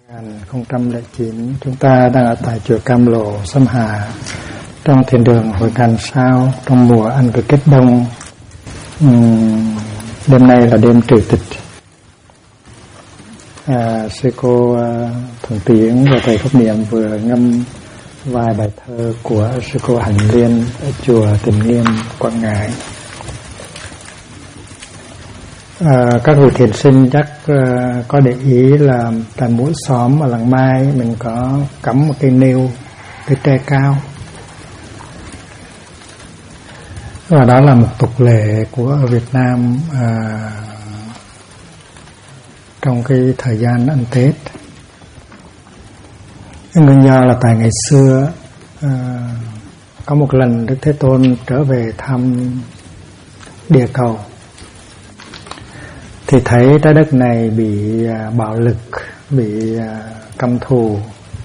2009 chúng ta đang ở tại chùa Cam Lộ, Sâm Hà, trong thiền đường Hội Càn Sao, trong mùa ăn cơm kết đông. Đêm nay là đêm trừ tịch. Sư cô Thuận Tiến và thầy Pháp Niệm vừa ngâm vài bài thơ của sư cô Hạnh Liên ở chùa Tình Nghiêm, Quảng Ngãi. Các vị thiền sinh chắc có để ý là tại mỗi xóm ở làng Mai mình có cắm một cây nêu, cây tre cao, và đó là một tục lệ của Việt Nam trong cái thời gian ăn Tết. Nguyên do là tại ngày xưa có một lần Đức Thế Tôn trở về thăm địa cầu thì thấy trái đất này bị bạo lực, bị căm thù,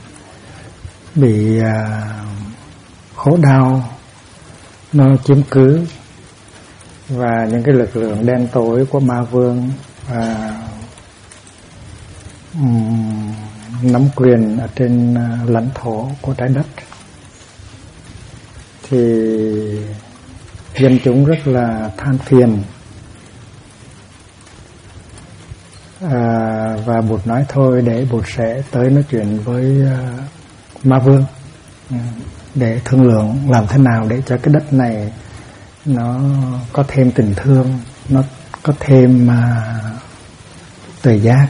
bị khổ đau nó chiếm cứ, và những cái lực lượng đen tối của ma vương nắm quyền ở trên lãnh thổ của trái đất, thì dân chúng rất là than phiền. Và Bụt nói thôi để Bụt sẽ tới nói chuyện với ma vương để thương lượng làm thế nào để cho cái đất này nó có thêm tình thương, nó có thêm tuệ giác.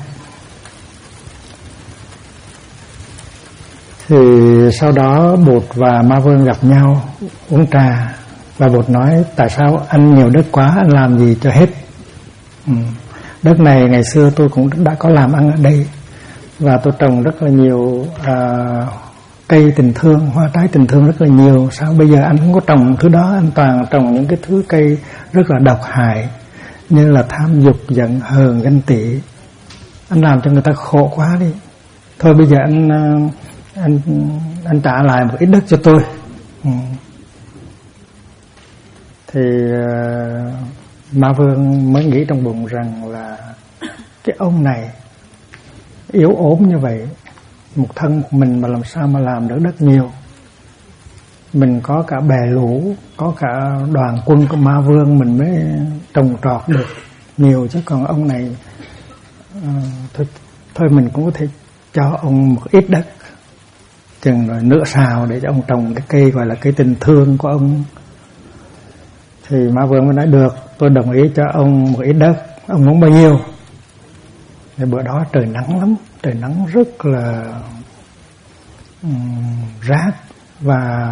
Thì sau đó Bụt và ma vương gặp nhau uống trà, và Bụt nói tại sao anh nhiều đất quá, anh làm gì cho hết. Đất này ngày xưa tôi cũng đã có làm ăn ở đây, và tôi trồng rất là nhiều cây tình thương, hoa trái tình thương rất là nhiều. Sao bây giờ anh không có trồng thứ đó, anh toàn trồng những cái thứ cây rất là độc hại, như là tham dục, giận hờn, ganh tị. Anh làm cho người ta khổ quá đi. Thôi bây giờ anh trả lại một ít đất cho tôi. Thì ma vương mới nghĩ trong bụng rằng là cái ông này yếu ốm như vậy, một thân một mình mà làm sao mà làm được đất nhiều. Mình có cả bè lũ, có cả đoàn quân của ma vương mình mới trồng trọt được nhiều, chứ còn ông này thôi mình cũng có thể cho ông một ít đất, chừng rồi nửa sào để cho ông trồng cái cây gọi là cây tình thương của ông. Thì ma vương mới nói được, tôi đồng ý cho ông một ít đất, ông muốn bao nhiêu? Thì bữa đó trời nắng lắm, trời nắng rất là rát và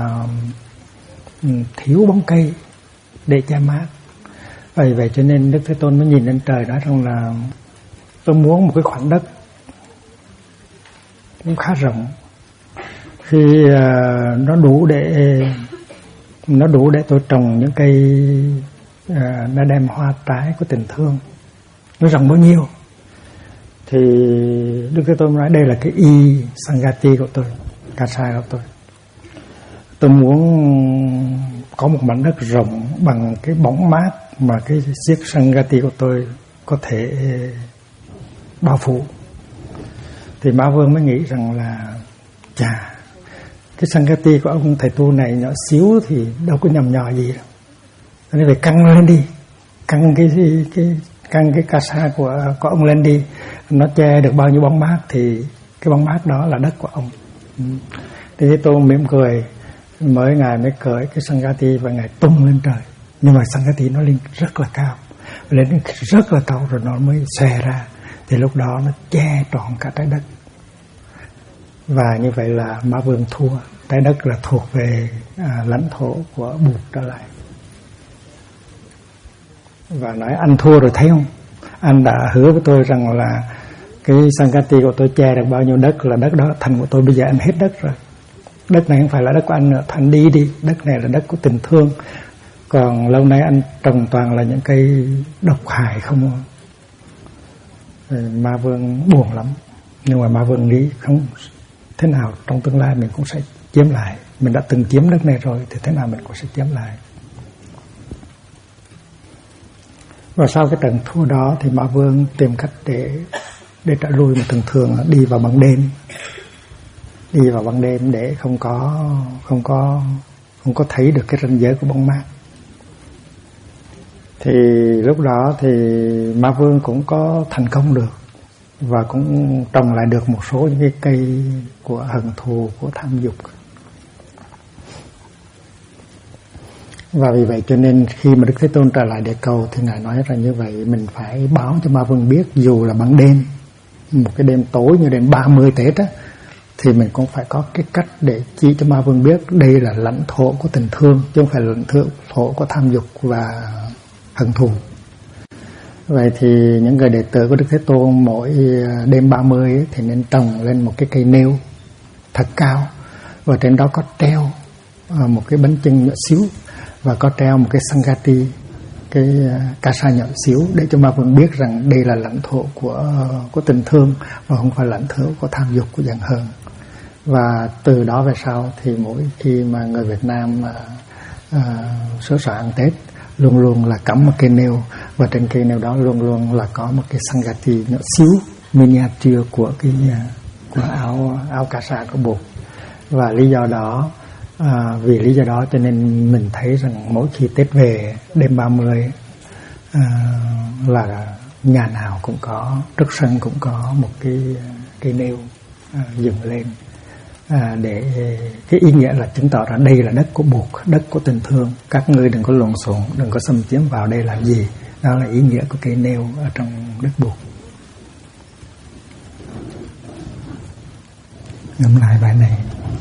thiếu bóng cây để che mát. Vậy cho nên Đức Thế Tôn mới nhìn lên trời nói rằng là tôi muốn một cái khoảnh đất cũng khá rộng, khi nó đủ để tôi trồng những cây nó đem hoa trái của tình thương. Nó rộng bao nhiêu? Thì Đức Thế Tôn nói đây là cái y Sangati của tôi, Kasai của tôi. Tôi muốn có một mảnh đất rộng bằng cái bóng mát mà cái chiếc Sangati của tôi có thể bao phủ. Thì Ma Vương mới nghĩ rằng là chà, cái Sangati của ông thầy tu này nhỏ xíu thì đâu có nhầm nhò gì đâu, nên phải căng lên đi, căng cái casa của ông lên đi, nó che được bao nhiêu bóng mát thì cái bóng mát đó là đất của ông. Thì Thế Tôn mỉm cười, ngài mới cởi cái Sangati và ngài tung lên trời. Nhưng mà Sangati nó lên rất là cao, lên rất là cao rồi nó mới xòe ra, thì lúc đó nó che trọn cả trái đất. Và như vậy là Ma Vương thua, trái đất là thuộc về lãnh thổ của Bụt trở lại. Và nói anh thua rồi thấy không, anh đã hứa với tôi rằng là cái Sangati của tôi che được bao nhiêu đất là đất đó thành của tôi, bây giờ anh hết đất rồi. Đất này không phải là đất của anh nữa, anh đi, đất này là đất của tình thương. Còn lâu nay anh trồng toàn là những cây độc hại không. Ma Vương buồn lắm, nhưng mà Ma Vương nghĩ không, thế nào trong tương lai mình cũng sẽ chiếm lại. Mình đã từng chiếm đất này rồi thì thế nào mình cũng sẽ chiếm lại. Và sau cái trận thua đó thì Ma Vương tìm cách để để trở lui, mà thường đi vào ban đêm. Đi vào ban đêm để không có thấy được cái ranh giới của bóng mát. Thì lúc đó thì Ma Vương cũng có thành công được, và cũng trồng lại được một số những cái cây của hận thù, của tham dục. Và vì vậy cho nên khi mà Đức Thế Tôn trở lại địa cầu thì Ngài nói rằng như vậy, mình phải báo cho Ma Vương biết, dù là ban đêm, một cái đêm tối như đêm 30 Tết á, thì mình cũng phải có cái cách để chỉ cho Ma Vương biết đây là lãnh thổ của tình thương, chứ không phải là lãnh thổ của tham dục và hận thù. Vậy thì những người đệ tử của Đức Thế Tôn mỗi đêm 30 ấy, thì nên trồng lên một cái cây nêu thật cao, và trên đó có treo một cái bánh chưng nhỏ xíu, và có treo một cái Sangati, cái ca sa nhỏ xíu, để cho Ma Vương biết rằng đây là lãnh thổ của tình thương, và không phải lãnh thổ của tham dục, của giận hờn. Và từ đó về sau thì mỗi khi mà người Việt Nam sửa soạn ăn Tết, luôn luôn là cắm một cây nêu, và trên cây nêu đó luôn luôn là có một cái Sangati nhỏ xíu miniature của áo cà sa của Bụt. Và lý do đó, vì lý do đó cho nên mình thấy rằng mỗi khi Tết về đêm 30 là nhà nào cũng có, trước sân cũng có một cái cây nêu dựng lên, để cái ý nghĩa là chứng tỏ rằng đây là đất của Bụt, đất của tình thương, các ngươi đừng có lộn xộn, đừng có xâm chiếm vào đây làm gì. Đó là ý nghĩa của cây nêu ở trong đất Bụt. Ngẫm lại bài này.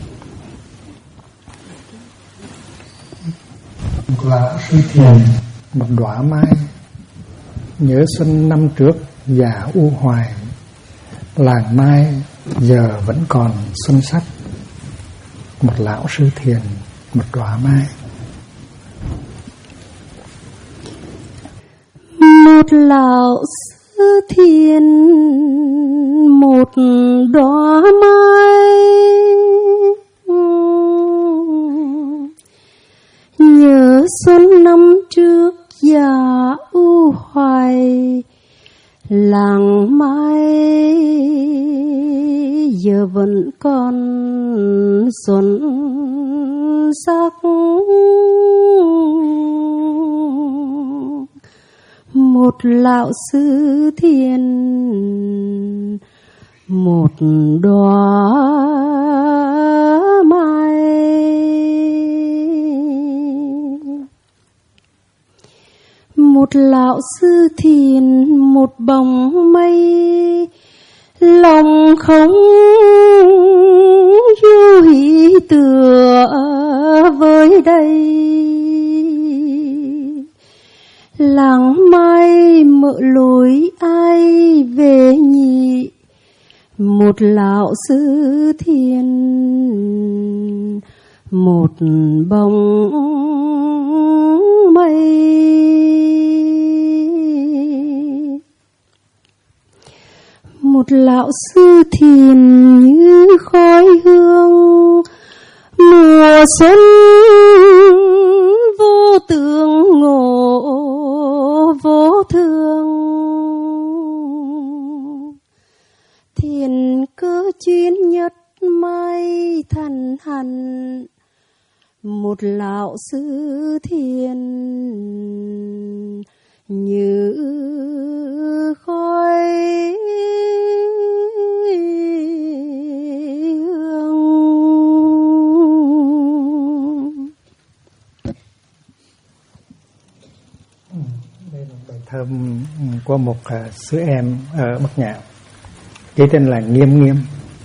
Là Sư Thiền, một đóa mai, nhớ xuân năm trước già u hoài, làng mai giờ vẫn còn xuân sắc. Một lão sư thiền, một đóa mai. Một lão sư thiền, một đóa mai, nhớ xuân năm trước già u hoài, làng mai giờ vẫn còn xuân sắc. Một lão sư thiền, một đóa mai. Một lão sư thiền, một bóng mây, lòng không du hí tựa với đây. Làng mai mợ lối ai về nhị, một lão sư thiền, một bóng mây. Một lão sư thiền như khói hương, mùa xuân vô tướng ngộ vô thương. Thiền cơ chuyên nhất mai thần hạnh, một lão sư thiền như khói hương. Đây là bài thơm của một sư em ở Bắc Nhạn, cái tên là Nghiêm Nghiêm.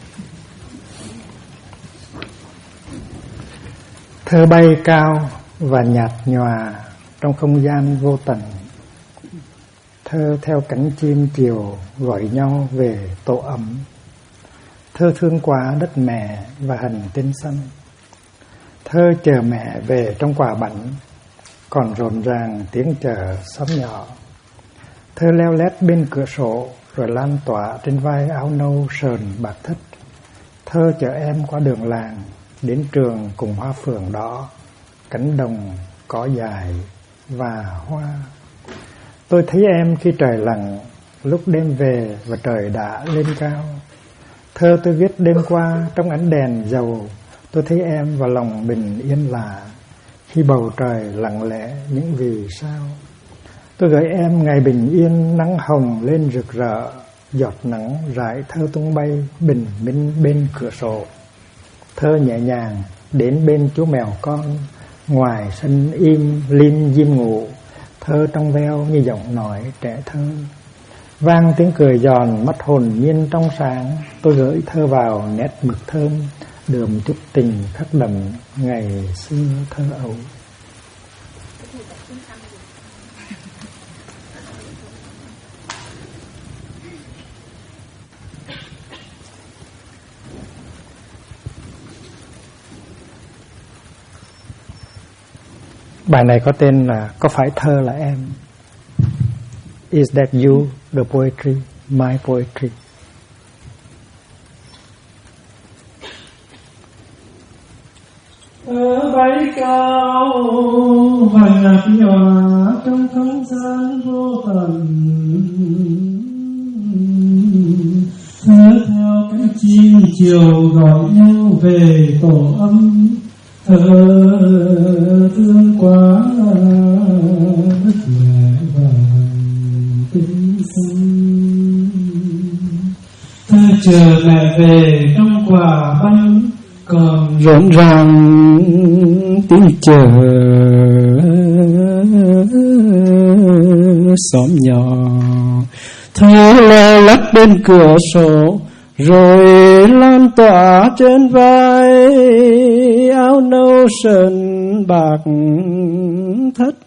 Thơ bay cao và nhạt nhòa trong không gian vô tận. Thơ theo cánh chim chiều gọi nhau về tổ ấm. Thơ thương quá đất mẹ và hành tinh xanh. Thơ chờ mẹ về trong quả bảnh, còn rộn ràng tiếng chờ xóm nhỏ. Thơ leo lét bên cửa sổ rồi lan tỏa trên vai áo nâu sờn bạc thất. Thơ chở em qua đường làng đến trường cùng hoa phượng đỏ, cánh đồng cỏ dài và hoa. Tôi thấy em khi trời lặng, lúc đêm về và trời đã lên cao. Thơ tôi viết đêm qua trong ánh đèn dầu, tôi thấy em và lòng bình yên lạ, khi bầu trời lặng lẽ những vì sao. Tôi gửi em ngày bình yên, nắng hồng lên rực rỡ, giọt nắng rải thơ tung bay bình minh bên cửa sổ. Thơ nhẹ nhàng đến bên chú mèo con, ngoài sân im lim diêm ngủ. Thơ trong veo như giọng nói trẻ thơ, vang tiếng cười giòn mắt hồn nhiên trong sáng. Tôi gửi thơ vào nét mực thơm, đượm chút tình khắc đậm ngày xưa thơ ấu. Bài này có tên là Có phải thơ là em? Is that you, the poetry, my poetry? Ở bãi cao vài hạt nhỏ trong không gian vô tận, thơ theo cánh chim chiều gọi nhau về tổ ấm. Thơ thương quá đất mẹ và tình sông, thơ chờ mẹ về trong quả bánh, còn rộn ràng tiếng chờ xóm nhỏ. Thơ leo lắt bên cửa sổ, rồi lan tỏa trên vai, áo nâu sơn bạc thất.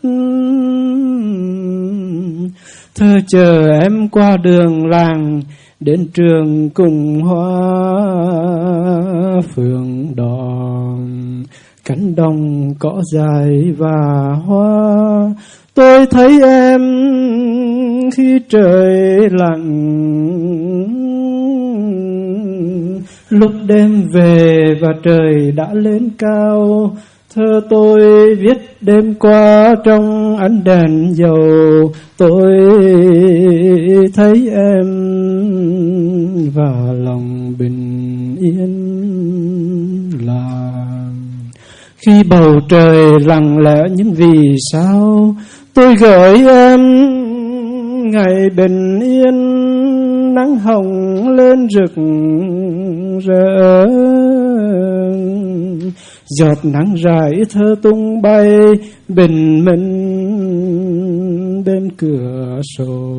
Thơ chờ em qua đường làng, đến trường cùng hoa phượng đỏ. Cánh đồng cỏ dài và hoa, tôi thấy em khi trời lặng. Lúc đêm về và trời đã lên cao, thơ tôi viết đêm qua trong ánh đèn dầu. Tôi thấy em và lòng bình yên là, khi bầu trời lặng lẽ những vì sao. Tôi gửi em ngày bình yên, nắng hồng lên rực rỡ, giọt nắng rải thơ tung bay bình minh bên cửa sổ.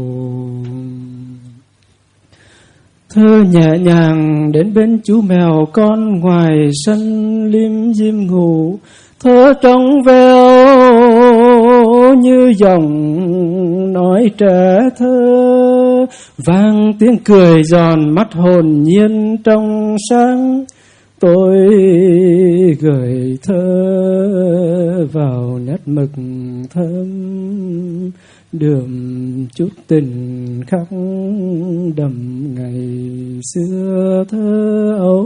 Thơ nhẹ nhàng đến bên chú mèo con, ngoài sân lim diêm ngủ. Thơ trong veo như giọng nói trẻ thơ, vang tiếng cười giòn mắt hồn nhiên trong sáng. Tôi gửi thơ vào nét mực thơm, đượm chút tình khắc đậm ngày xưa thơ ấu.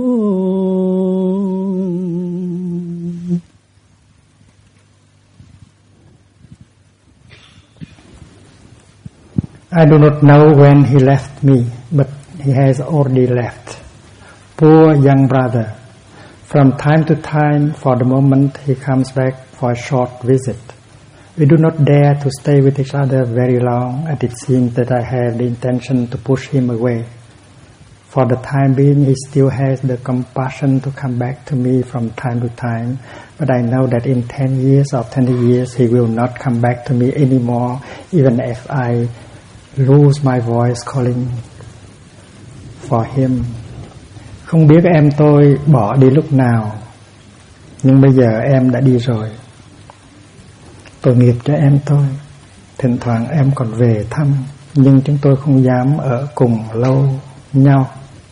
I do not know when he left me, but he has already left. Poor young brother. From time to time, for the moment, he comes back for a short visit. We do not dare to stay with each other very long, and it seems that I have the intention to push him away. For the time being, he still has the compassion to come back to me from time to time, but I know that in 10 years or 20 years, he will not come back to me anymore, even if I lose my voice calling for him. Không biết em tôi bỏ đi lúc nào, nhưng bây giờ em đã đi rồi. Tội nghiệp cho em tôi. Thỉnh thoảng em còn về thăm, nhưng chúng tôi không dám ở cùng lâu nhau.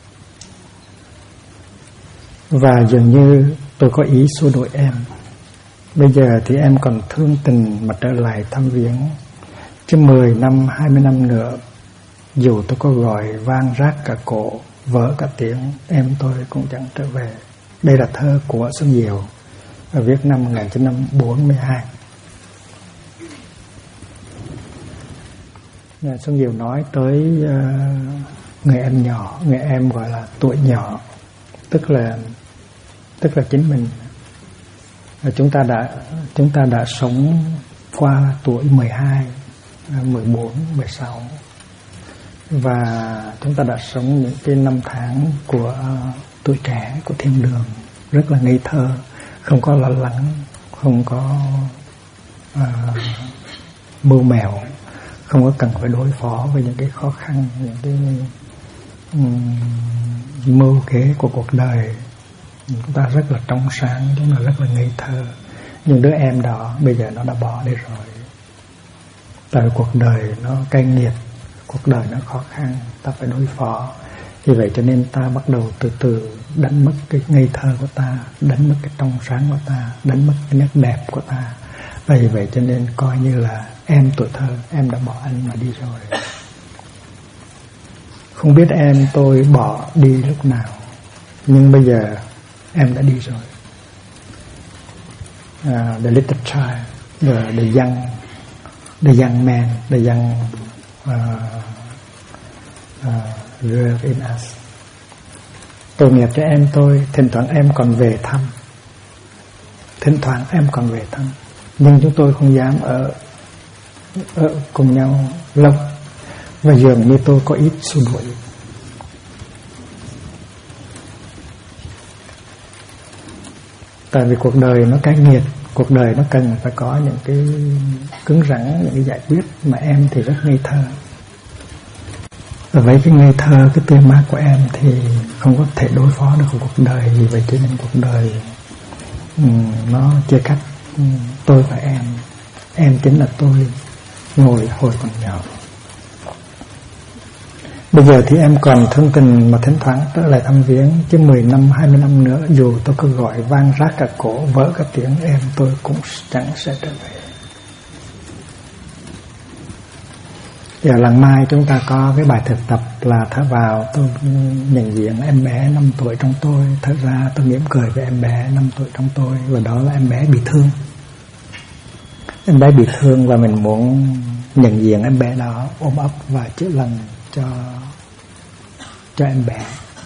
Và dường như tôi có ý xua đuổi em. Bây giờ thì em còn thương tình mà trở lại thăm viếng, chứ 10 năm, 20 năm nữa, dù tôi có gọi vang rác cả cổ, vỡ cả tiếng, em tôi cũng chẳng trở về. Đây là thơ của Xuân Diệu, viết năm 1942. Xuân Diệu nói tới người em nhỏ, người em gọi là tuổi nhỏ, tức là chính mình. Chúng ta đã sống qua tuổi 12, 14, 16 và chúng ta đã sống những cái năm tháng của tuổi trẻ, của thiên đường rất là ngây thơ, không có lo lắng, không có mưu mèo, không có cần phải đối phó với những cái khó khăn, những cái mưu kế của cuộc đời. Chúng ta rất là trong sáng, chúng ta rất là ngây thơ. Nhưng đứa em đó bây giờ nó đã bỏ đi rồi. Tại cuộc đời nó cay nghiệt, cuộc đời nó khó khăn, ta phải đối phó. Vì vậy cho nên ta bắt đầu từ từ đánh mất cái ngây thơ của ta, đánh mất cái trong sáng của ta, đánh mất cái nét đẹp của ta. Và vì vậy cho nên coi như là em tuổi thơ, em đã bỏ anh mà đi rồi. Không biết em tôi bỏ đi lúc nào, nhưng bây giờ em đã đi rồi. The little child, the young man, the young girl in us. Tội nghiệp cho em tôi, thỉnh thoảng em còn về thăm. Nhưng chúng tôi không dám ở cùng nhau lâu. Và dường như tôi có ít xua đuổi. Tại vì cuộc đời nó cay nghiệt, cuộc đời nó cần phải có những cái cứng rắn, những cái giải quyết. Mà em thì rất ngây thơ. Và với cái ngây thơ, cái tươi mát của em thì không có thể đối phó được cuộc đời. Vì vậy cho nên cuộc đời nó chia cắt tôi và em. Em chính là tôi hồi còn nhỏ. Bây giờ thì em còn thương tình mà thỉnh thoảng trở lại thăm viếng. Chứ 10 năm, 20 năm nữa, dù tôi cứ gọi vang rát cả cổ, vỡ cả tiếng, em tôi cũng chẳng sẽ trở về. Giờ lần mai chúng ta có cái bài thực tập là thở vào, tôi nhận diện em bé 5 tuổi trong tôi. Thở ra tôi mỉm cười với em bé 5 tuổi trong tôi. Và đó là em bé bị thương. Em bé bị thương và mình muốn nhận diện em bé đó, ôm ấp và chữa lành cho em bé.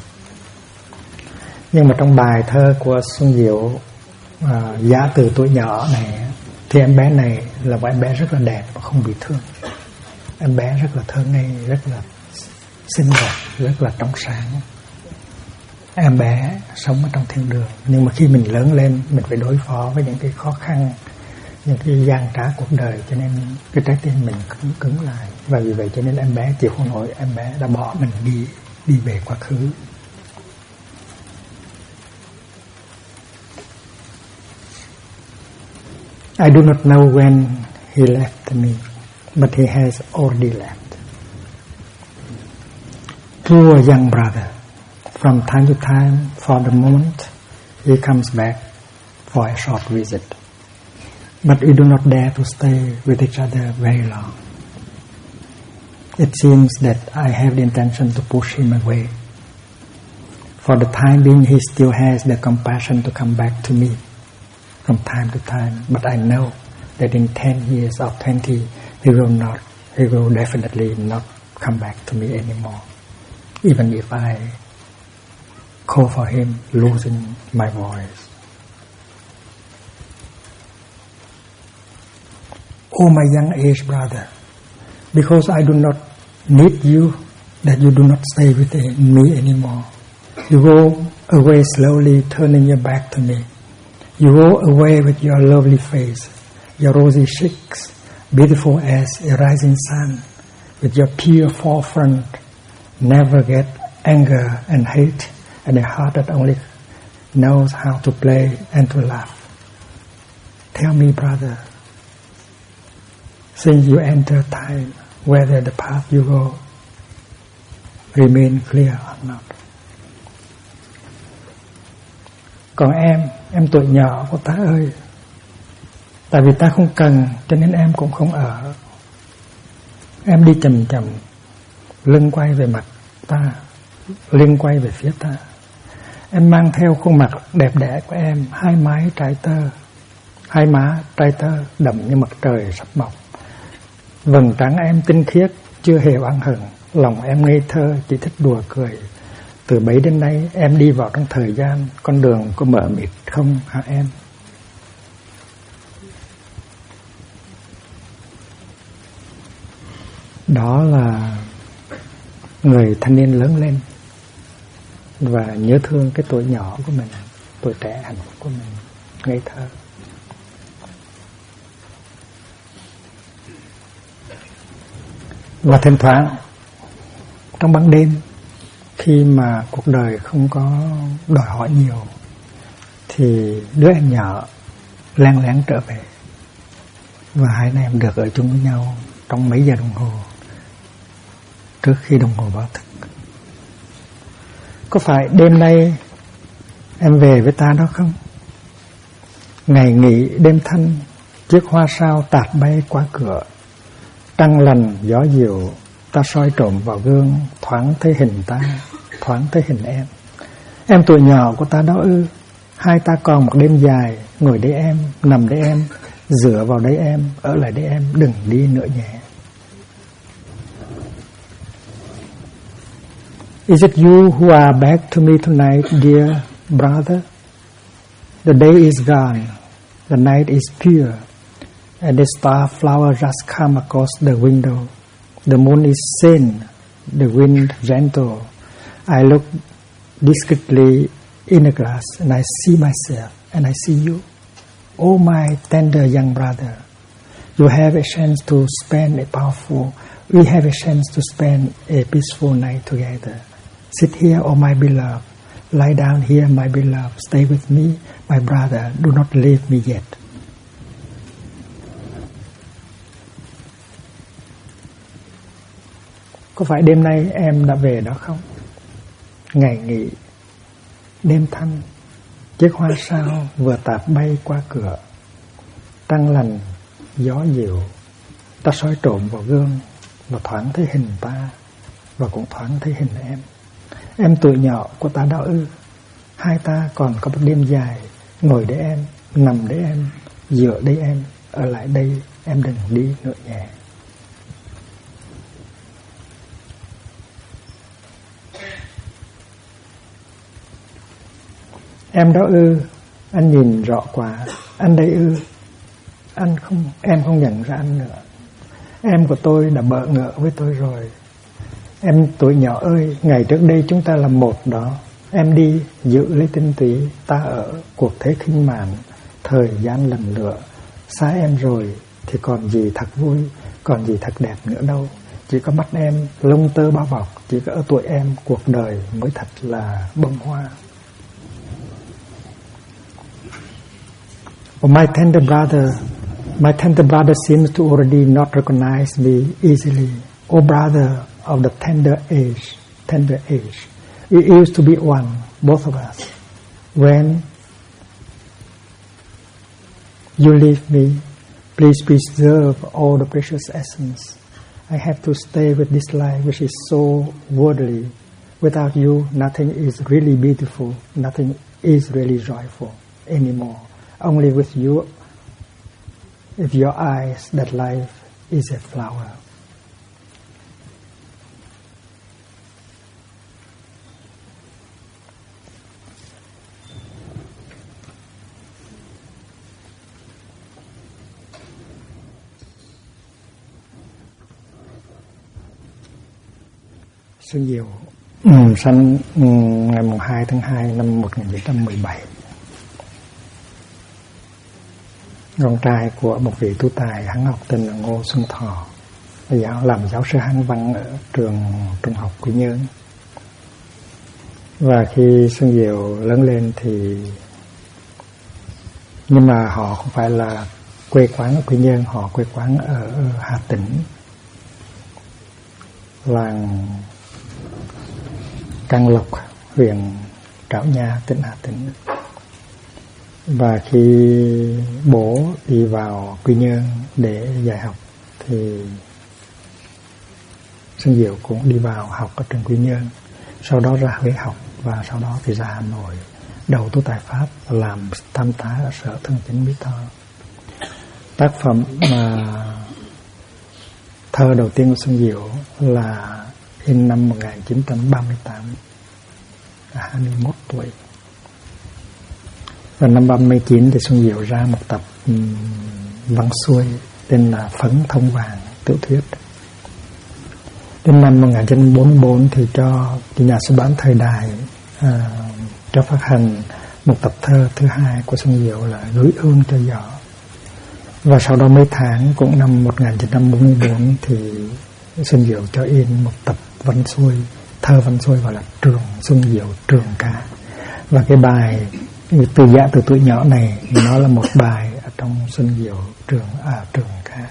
Nhưng mà trong bài thơ của Xuân Diệu, Giá từ tuổi nhỏ này, thì em bé này là một em bé rất là đẹp và không bị thương. Em bé rất là thơ ngây, rất là xinh đẹp, rất là trong sáng. Em bé sống ở trong thiên đường. Nhưng mà khi mình lớn lên, mình phải đối phó với những cái khó khăn, những cái gian trá cuộc đời, cho nên cái trái tim mình cứng lại. Và vì vậy cho nên em bé chịu không nổi, em bé đã bỏ mình đi về quá khứ. I do not know when he left me, but he has already left. Poor young brother, from time to time, for the moment, he comes back for a short visit. But we do not dare to stay with each other very long. It seems that I have the intention to push him away. For the time being, he still has the compassion to come back to me from time to time. But I know that in 10 years or 20, he will definitely not come back to me anymore. Even if I call for him, losing my voice. Oh, my young age brother, because I do not need you, that you do not stay with me anymore. You go away slowly, turning your back to me. You go away with your lovely face, your rosy cheeks, beautiful as a rising sun, with your pure forefront, never get anger and hate, and a heart that only knows how to play and to laugh. Tell me, brother, since you enter time, whether the path you go remain clear or not. Còn em tuổi nhỏ của ta ơi, tại vì ta không cần cho nên em cũng không ở. Em đi chậm chậm, lưng quay về mặt ta, lưng quay về phía ta. Em mang theo khuôn mặt đẹp đẽ của em, hai má trái tơ đậm như mặt trời sắp mọc. Vầng trán em tinh khiết, chưa hề oán hận. Lòng em ngây thơ, chỉ thích đùa cười. Từ bấy đến nay em đi vào trong thời gian, con đường có mờ mịt không hả em? Đó là người thanh niên lớn lên và nhớ thương cái tuổi nhỏ của mình, tuổi trẻ hạnh phúc của mình, ngây thơ. Và thỉnh thoảng trong ban đêm, khi mà cuộc đời không có đòi hỏi nhiều, thì đứa em nhỏ lén lén trở về, và hai anh em được ở chung với nhau trong mấy giờ đồng hồ trước khi đồng hồ báo thức. Có phải đêm nay em về với ta đó không? Ngày nghỉ đêm thanh, chiếc hoa sao tạt bay qua cửa. Trăng lành gió dịu, ta soi trộm vào gương, thoáng thấy hình ta, thoáng thấy hình em. Em tuổi nhỏ của ta đó ư? Hai ta còn một đêm dài, ngồi đây em, nằm đây em, dựa vào đây em, ở lại đây em, đừng đi nữa nhé. Is it you who are back to me tonight, dear brother? The day is gone, the night is pure, and the star flower just come across the window. The moon is sane, the wind gentle. I look discreetly in the glass, and I see myself, and I see you. Oh, my tender young brother, you have a chance to spend a powerful, we have a chance to spend a peaceful night together. Sit here, oh my beloved. Lie down here, my beloved. Stay with me, my brother. Do not leave me yet. Có phải đêm nay em đã về đó không? Ngày nghỉ, đêm thanh, chiếc hoa sao vừa tạt bay qua cửa. Trăng lành, gió dịu, ta soi trộm vào gương và thoáng thấy hình ta, và cũng thoáng thấy hình em. Em tuổi nhỏ của ta đó ư? Hai ta còn có một đêm dài, ngồi đấy em, nằm đấy em, dựa đây em, ở lại đây, em đừng đi nữa nhé. Em đó ư? Anh nhìn rõ quá. Anh đây ư? Em không nhận ra anh nữa. Em của tôi đã bỡ ngỡ với tôi rồi. Em tuổi nhỏ ơi, ngày trước đây chúng ta là một đó. Em đi giữ lấy tinh túy, ta ở cuộc thế khinh mạn, thời gian lần lựa. Xa em rồi thì còn gì thật vui, còn gì thật đẹp nữa đâu. Chỉ có mắt em lông tơ bao bọc, chỉ có ở tuổi em cuộc đời mới thật là bông hoa. Oh, my tender brother seems to already not recognize me easily. Oh, brother of the tender age, we used to be one, both of us. When you leave me, please preserve all the precious essence. I have to stay with this life which is so worldly. Without you, nothing is really beautiful, nothing is really joyful anymore. Only with you, with your eyes, that life is a flower. Xuân Diệu sinh ngày 2 tháng 2 năm 1917. Con trai của một vị tú tài hán học tên là Ngô Xuân Thọ, làm giáo sư hán văn ở trường trung học Quy Nhơn. Và khi Xuân Diệu lớn lên thì, nhưng mà họ không phải là quê quán ở Quy Nhơn, họ quê quán ở Hà Tĩnh, làng Can Lộc, huyện Trảo Nha, tỉnh Hà Tĩnh. Và khi bố đi vào Quy Nhơn để dạy học thì Xuân Diệu cũng đi vào học ở trường Quy Nhơn, sau đó ra Huế học, và sau đó thì ra Hà Nội đầu tu tại Pháp và làm tham tá ở Sở Thân Chính Mỹ Tho. Tác phẩm mà thơ đầu tiên của Xuân Diệu là in năm 1938, 21 tuổi. Và năm 39 thì Xuân Diệu ra một tập văn xuôi tên là Phấn Thông Vàng, tiểu thuyết. Đến năm 1944 thì cho nhà xuất bản Thời Đại cho phát hành một tập thơ thứ hai của Xuân Diệu là Gửi Ương Cho Gió. Và sau đó mấy tháng, cũng năm 1944 thì Xuân Diệu cho in một tập văn xuôi, thơ văn xuôi gọi là Trường Xuân Diệu Trường Ca. Và cái bài Từ Dạ Từ Tuổi Nhỏ này nó là một bài ở trong Xuân Diệu Trường Ca.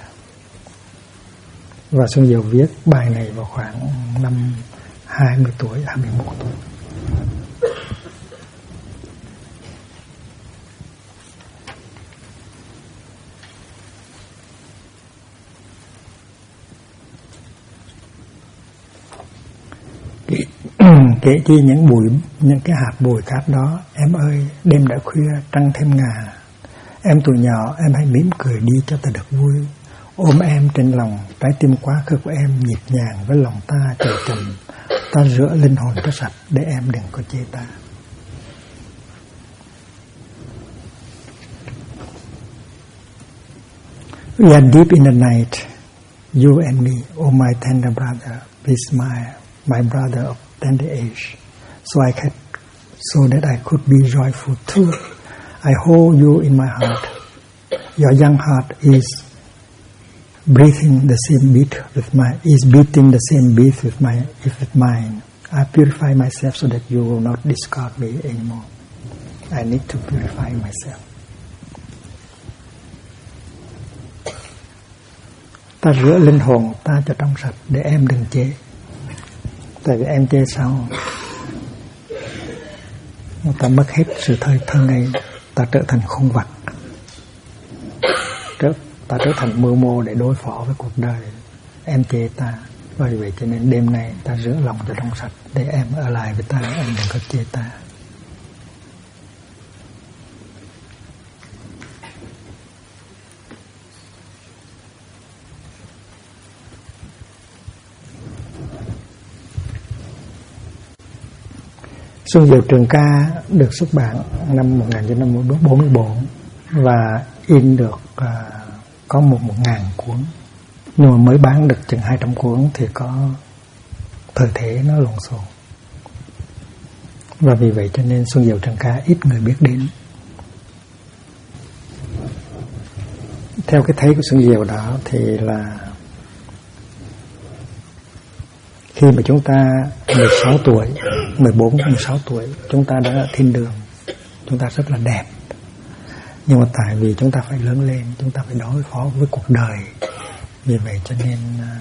Và Xuân Diệu viết bài này vào khoảng năm 20 tuổi, 21 tuổi. Kể chi những cái hạt bụi cát đó, em ơi, đêm đã khuya trăng thêm ngà. Em tuổi nhỏ, em hãy mỉm cười đi cho ta được vui. Ôm em trên lòng, trái tim quá khứ của em nhịp nhàng với lòng ta chảy trầm. Ta rửa linh hồn cho sạch để em đừng có chê ta. We are deep in the night, you and me, oh my tender brother, please smile, my brother of tender age, so that I could be joyful too. I hold you in my heart. Your young heart is beating the same beat with mine. I purify myself so that you will not discard me anymore. I need to purify myself. Ta rửa linh hồn ta cho trong sạch để em đừng chê. Tại vì em chê sao ta mất hết sự thơ ngây, ta trở thành khôn vặt, ta trở thành mưu mô để đối phó với cuộc đời. Em chê ta, bởi vậy cho nên đêm nay ta rửa lòng cho trong sạch để em ở lại với ta, em đừng có chê ta. Xuân Diệu Trường Ca được xuất bản năm 1944 và in được có 1.000 cuốn, nhưng mà mới bán được chừng 200 cuốn thì có thời thế nó lộn xộn, và vì vậy cho nên Xuân Diệu Trường Ca ít người biết đến. Theo cái thấy của Xuân Diệu đó thì là khi mà chúng ta 16 tuổi, 14, 16 tuổi, chúng ta đã ở thiên đường, chúng ta rất là đẹp. Nhưng mà tại vì chúng ta phải lớn lên, chúng ta phải đối phó với cuộc đời. Vì vậy cho nên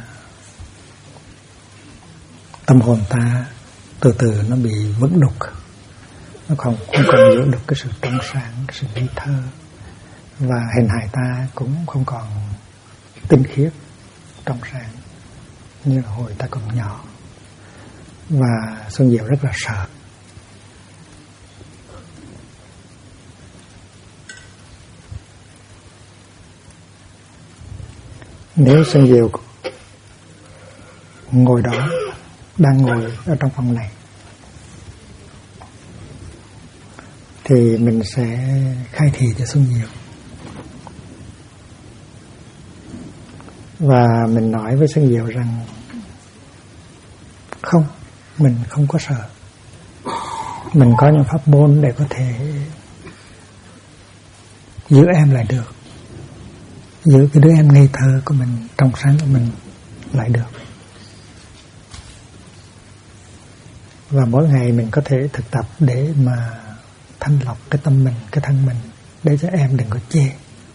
tâm hồn ta từ từ nó bị vững đục, nó không còn giữ được cái sự trong sáng, cái sự ngây thơ, và hình hài ta cũng không còn tinh khiết, trong sáng như là hồi ta còn nhỏ. Và Xuân Diệu rất là sợ. Nếu Xuân Diệu ngồi đó, đang ngồi ở trong phòng này, thì mình sẽ khai thị cho Xuân Diệu. Và mình nói với Xuân Diệu rằng không, mình không có sợ. Mình có những pháp môn để có thể giữ em lại được, giữ cái đứa em ngây thơ của mình, trong sáng của mình lại được. Và mỗi ngày mình có thể thực tập để mà thanh lọc cái tâm mình, cái thân mình, để cho em đừng có chê.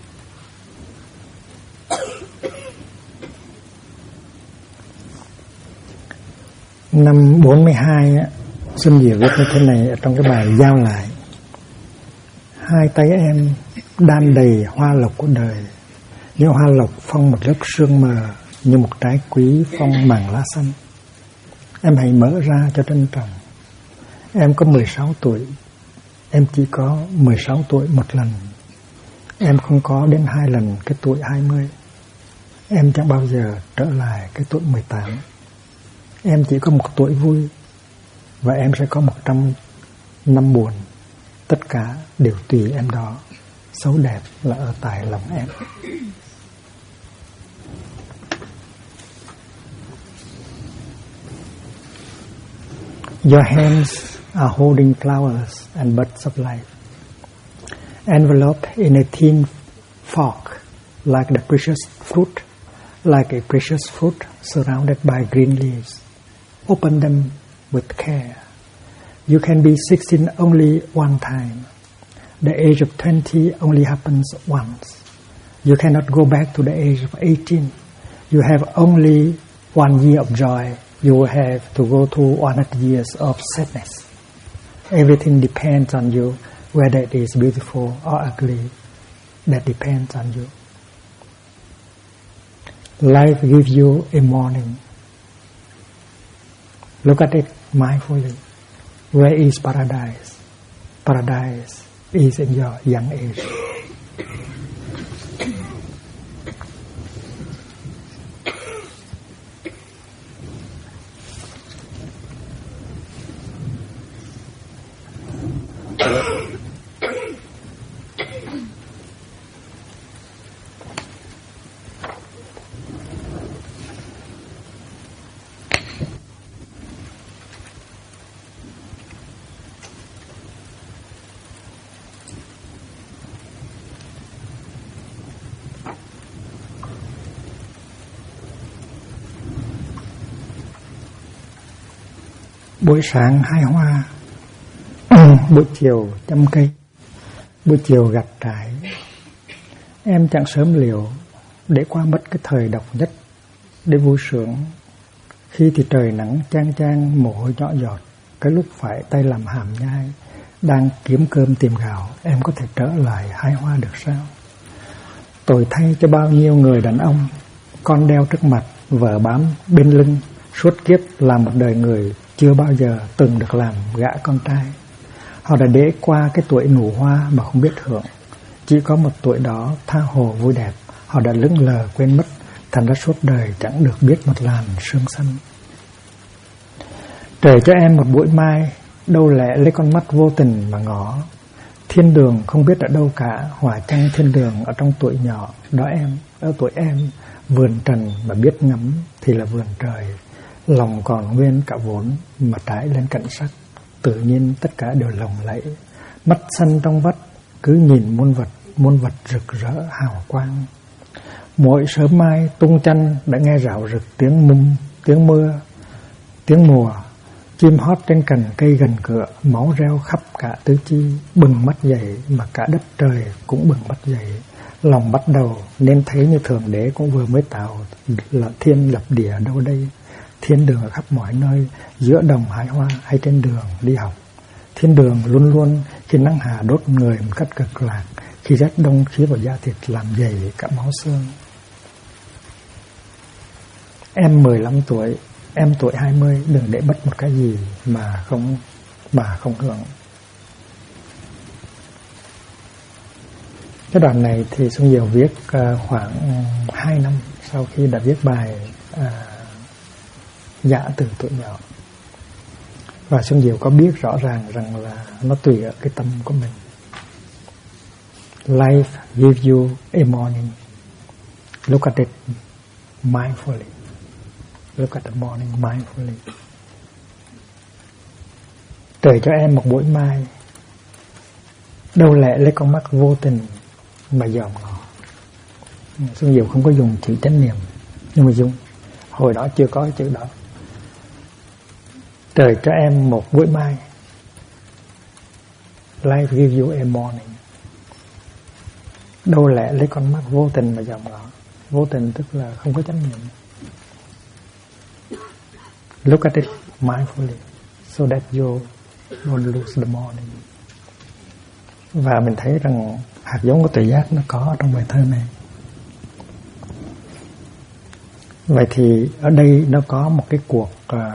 Năm 42 Xuân Diệu viết như thế này ở trong cái bài Giao Lại: hai tay em đan đầy hoa lộc của đời, như hoa lộc phong một lớp sương mờ, như một trái quý phong màng lá xanh. Em hãy mở ra cho trân trọng. Em có 16 tuổi, em chỉ có 16 tuổi một lần. Em không có đến 2 lần cái tuổi 20. Em chẳng bao giờ trở lại cái tuổi 18. Em chỉ có 1 tuổi vui, và em sẽ có 100 năm buồn. Tất cả đều tùy em đó. Xấu đẹp là ở tại lòng em. Your hands are holding flowers and buds of life, enveloped in a thin fork, like the precious fruit, like a precious fruit surrounded by green leaves. Open them with care. You can be 16 only one time. The age of 20 only happens once. You cannot go back to the age of 18. You have only 1 year of joy. You will have to go through 100 years of sadness. Everything depends on you, whether it is beautiful or ugly. That depends on you. Life gives you a morning. Look at it mindfully. Where is paradise? Paradise is in your young age. Buổi sáng hái hoa, buổi chiều chăm cây, buổi chiều gặt trải. Em chẳng sớm liều để qua mất cái thời độc nhất để vui sướng. Khi thì trời nắng chang chang, mồ hôi nhỏ giọt, cái lúc phải tay làm hàm nhai, đang kiếm cơm tìm gạo, em có thể trở lại hái hoa được sao? Tội thay cho bao nhiêu người đàn ông, con đeo trước mặt, vợ bám bên lưng, suốt kiếp làm một đời người chưa bao giờ từng được làm gã con trai. Họ đã để qua cái tuổi nụ hoa mà không biết hưởng. Chỉ có một tuổi đó tha hồ vui đẹp, họ đã lững lờ quên mất, thành ra suốt đời chẳng được biết một làn sương xanh. Trời cho em một buổi mai, đâu lẽ lấy con mắt vô tình mà ngó. Thiên đường không biết ở đâu cả, hòa chăng thiên đường ở trong tuổi nhỏ. Đó em, ở tuổi em, vườn trần mà biết ngắm thì là vườn trời. Lòng còn nguyên cả vốn mà trái lên cảnh sắc, tự nhiên tất cả đều lộng lẫy. Mắt xanh trong vắt, cứ nhìn muôn vật rực rỡ hào quang. Mỗi sớm mai tung chanh đã nghe rạo rực tiếng mưa, tiếng mùa. Chim hót trên cành cây gần cửa, máu reo khắp cả tứ chi. Bừng mắt dậy mà cả đất trời cũng bừng mắt dậy. Lòng bắt đầu nên thấy như Thượng Đế cũng vừa mới tạo là thiên lập địa đâu đây. Thiên đường ở khắp mọi nơi, giữa đồng hái hoa hay trên đường đi học. Thiên đường luôn luôn khi nắng hà đốt người một cách cực lạc, khi rét đông khí vào da thịt làm dày cả máu xương. Em 15 tuổi, em tuổi 20, đừng để mất một cái gì mà không hưởng. Cái đoạn này thì Xuân Diệu viết khoảng 2 năm sau khi đã viết bài Giả từ tuổi nhỏ. Và Xuân Diệu có biết rõ ràng rằng là nó tùy ở cái tâm của mình. Life gives you a morning. Look at it mindfully. Look at the morning mindfully. Trời cho em một buổi mai, đâu lẽ lấy con mắt vô tình mà dòm ngó. Xuân Diệu không có dùng chữ chánh niệm, nhưng mà dùng hồi đó chưa có chữ đó. Trời cho em một buổi mai. Life gives you a morning. Đâu lẽ lấy con mắt vô tình mà dòm ngó. Vô tình tức là không có chánh niệm. Look at it mindfully so that you don't lose the morning. Và mình thấy rằng hạt giống của tuệ giác nó có trong bài thơ này. Vậy thì ở đây nó có một cái cuộc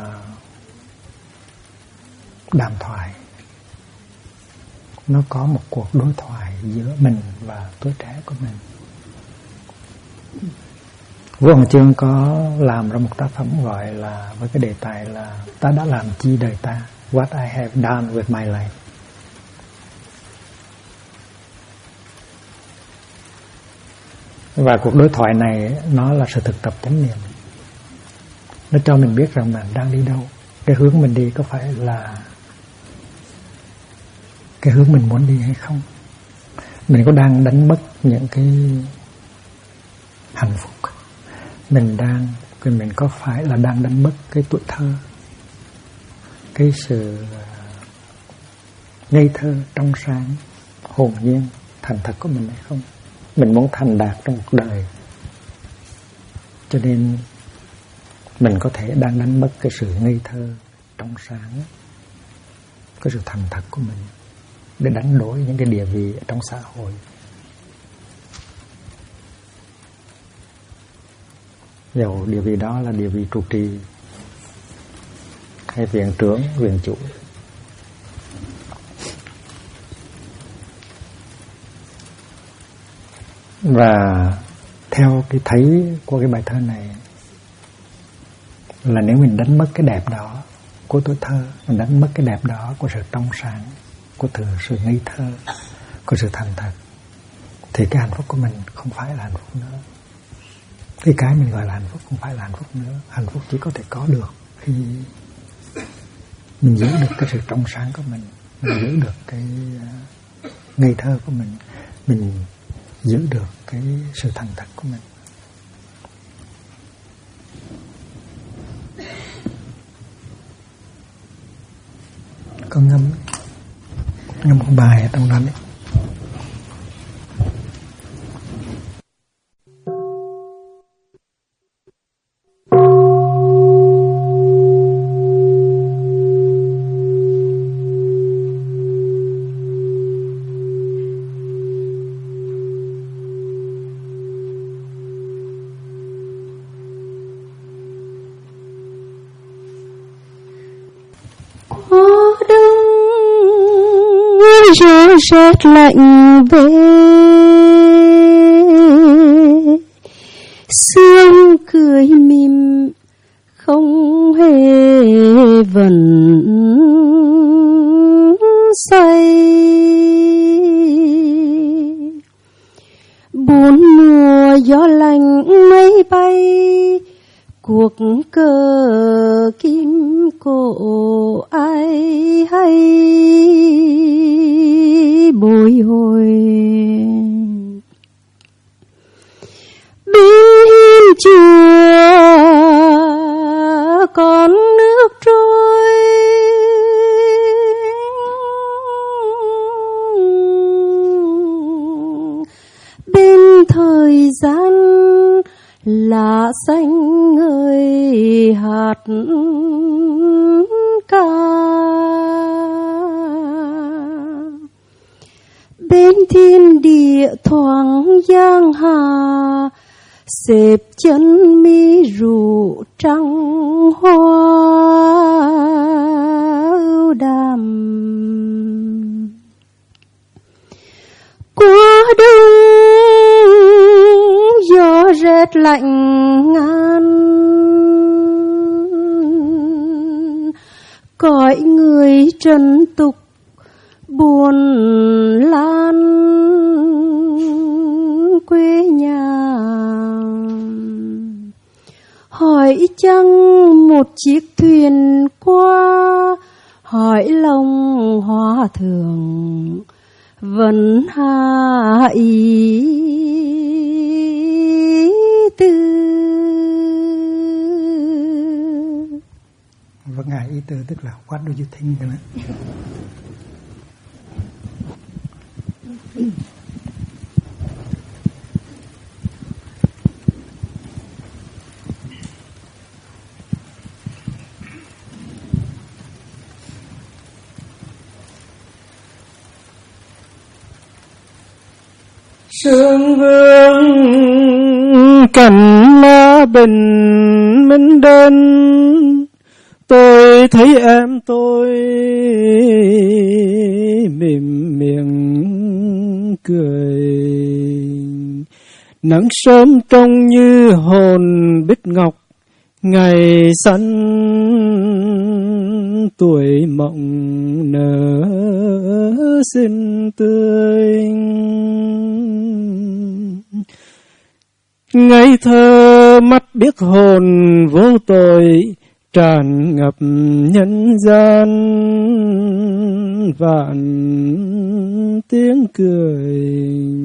đàm thoại. Nó có một cuộc đối thoại giữa mình và tuổi trẻ của mình. Vũ Hồng Chương có làm ra một tác phẩm gọi là với cái đề tài là Ta đã làm chi đời ta, What I have done with my life. Và cuộc đối thoại này nó là sự thực tập chánh niệm. Nó cho mình biết rằng mình đang đi đâu, cái hướng mình đi có phải là cái hướng mình muốn đi hay không, mình có đang đánh mất những cái hạnh phúc, mình có phải là đang đánh mất cái tuổi thơ, cái sự ngây thơ, trong sáng, hồn nhiên, thành thật của mình hay không. Mình muốn thành đạt trong một đời, cho nên mình có thể đang đánh mất cái sự ngây thơ, trong sáng, cái sự thành thật của mình để đánh đổi những cái địa vị trong xã hội. Dầu địa vị đó là địa vị trụ trì hay viện trưởng, viện chủ. Và theo cái thấy của cái bài thơ này là nếu mình đánh mất cái đẹp đó của tuổi thơ, mình đánh mất cái đẹp đó của sự trong sáng, của sự ngây thơ, của sự thành thật, thì cái hạnh phúc của mình không phải là hạnh phúc nữa. Cái mình gọi là hạnh phúc không phải là hạnh phúc nữa. Hạnh phúc chỉ có thể có được khi mình giữ được cái sự trong sáng của mình giữ được cái ngây thơ của mình giữ được cái sự thành thật của mình. Con ngâm một bài ở trong đó đấy. Rét lạnh về sương cười mỉm không hề vần say. Bốn mùa gió lạnh mây bay, cuộc cờ kim cổ ai hay bồi hồi. Bên chùa còn nước trôi, bên thời gian lá xanh ngời hạt ca. Bên thiên địa thoáng giang hà, xếp chân mi rượu trăng hoa ưu đàm. Qua đông gió rét lạnh ngàn, cõi người trần tục buồn lan quê nhà. Hỏi chăng một chiếc thuyền qua, hỏi lòng hòa thượng vẫn hạ ý tư. Vâng, hạ ý tư tức là what do you think nữa. Sương vương cảnh lá bình minh đến, tôi thấy em tôi mỉm miệng cười. Nắng sớm trông như hồn bích ngọc, ngày xanh tuổi mộng nở xinh tươi. Ngây thơ mắt biết hồn vô tội, tràn ngập nhân gian vạn tiếng cười.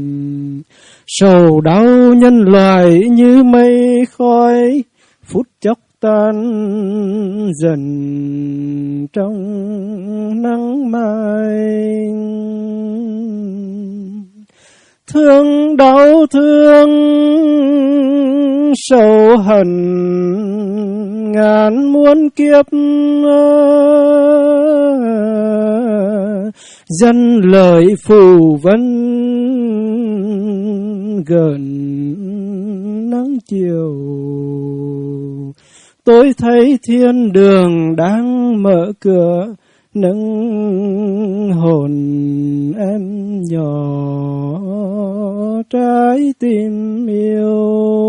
Sầu đau nhân loại như mây khói, phút chốc tan dần trong nắng mai. Thương đau thương sầu hận ngàn muôn kiếp, dân lời phù vân gần nắng chiều. Tôi thấy thiên đường đang mở cửa, nâng hồn em nhỏ trái tim yêu.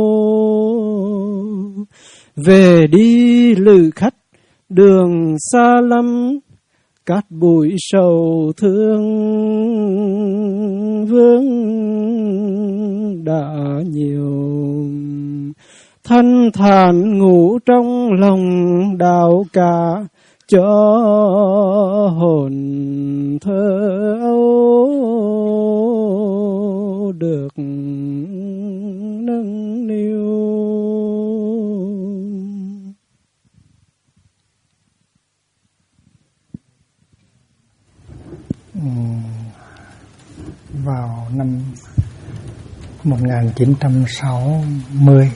Về đi lữ khách đường xa lắm, cát bụi sầu thương vướng đã nhiều. Thân thản ngủ trong lòng đào cả, cho hồn thơ ấu được nâng niu. Vào năm 1960,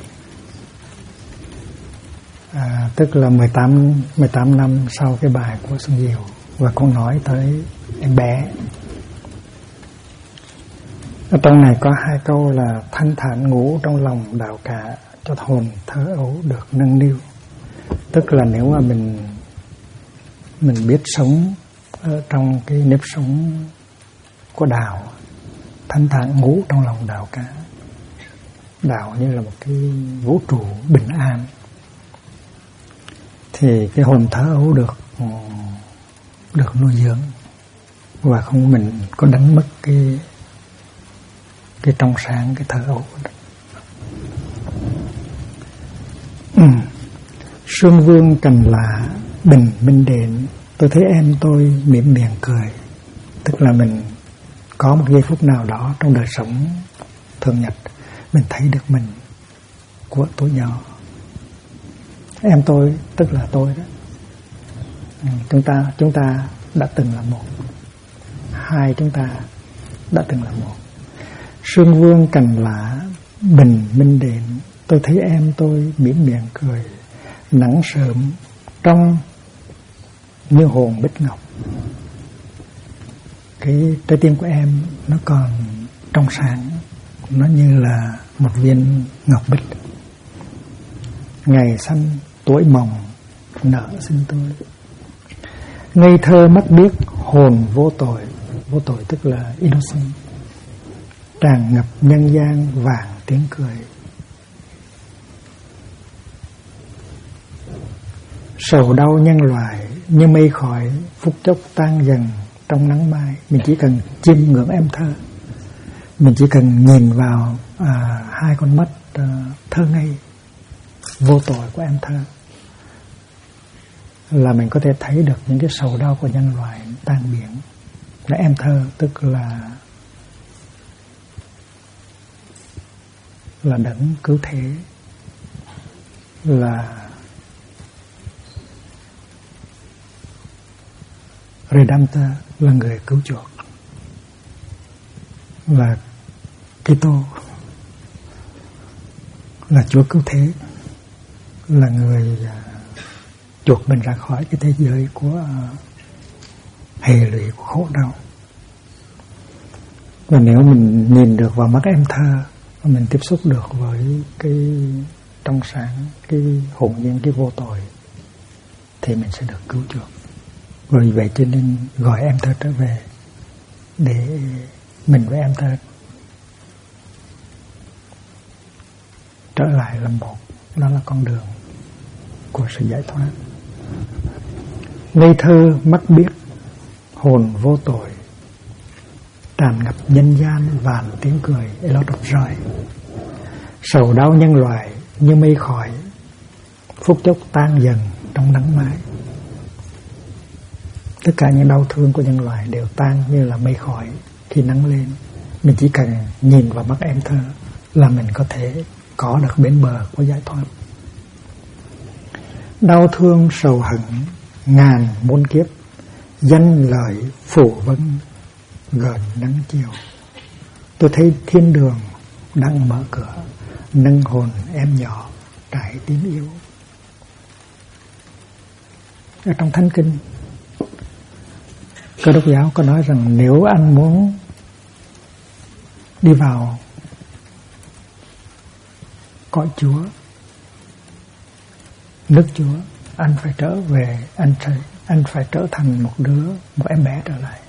tức là 18 năm sau cái bài của Xuân Diệu, và con nói tới em bé. Ở trong này có hai câu là thanh thản ngủ trong lòng đạo cả, cho hồn thơ ấu được nâng niu. Tức là nếu mà mình biết sống ở trong cái nếp sống của đạo, thanh thản ngủ trong lòng đạo cả. Đạo như là một cái vũ trụ bình an, thì cái hồn thơ ấu được nuôi dưỡng, và không mình có đánh mất cái trong sáng, cái thơ ấu. Sương vương cành lá bình minh đến, tôi thấy em tôi mỉm miệng cười. Tức là mình có một giây phút nào đó trong đời sống thường nhật, mình thấy được mình của tuổi nhỏ. Em tôi tức là tôi đó. Chúng ta đã từng là một. Hai chúng ta đã từng là một. Sương vương cành lá bình minh đến, tôi thấy em tôi mỉm miệng cười. Nắng sớm trong như hồn bích ngọc. Cái trái tim của em nó còn trong sáng, nó như là một viên ngọc bích. Ngày xanh tuổi mộng nở xinh tươi. Ngây thơ mắt biết hồn vô tội. Vô tội tức là innocent. Tràn ngập nhân gian vàng tiếng cười. Sầu đau nhân loại như mây khói, phút chốc tan dần trong nắng mai. Mình chỉ cần chiêm ngưỡng em thơ, mình chỉ cần nhìn vào hai con mắt thơ ngây vô tội của em thơ, là mình có thể thấy được những cái sầu đau của nhân loại tan biến. Là em thơ tức là đấng cứu thế, là Redemptor, là người cứu chuộc, là Kitô, là Chúa cứu thế, là người chuộc mình ra khỏi cái thế giới của hệ lụy của khổ đau. Và nếu mình nhìn được vào mắt em thơ, mình tiếp xúc được với cái trong sáng, cái hồn nhiên, cái vô tội, thì mình sẽ được cứu chuộc. Vì vậy cho nên gọi em thơ trở về, để mình với em thơ trở lại làm một. Đó là con đường của sự giải thoát. Ngây thơ mắt biết, hồn vô tội, tràn ngập nhân gian vạn tiếng cười. A lot of joy. Sầu đau nhân loại như mây khói, phút chốc tan dần trong nắng mai. Tất cả những đau thương của nhân loại đều tan như là mây khói khi nắng lên. Mình chỉ cần nhìn vào mắt em thơ là mình có thể có được bến bờ của giải thoát. Đau thương sầu hận ngàn muôn kiếp, danh lợi phủ vân gần nắng chiều. Tôi thấy thiên đường đang mở cửa, nâng hồn em nhỏ trái tim yêu. Ở trong Thánh Kinh, Cơ Đốc giáo có nói rằng nếu anh muốn đi vào cõi Chúa, nước Chúa, anh phải trở về, anh phải trở thành một em bé trở lại.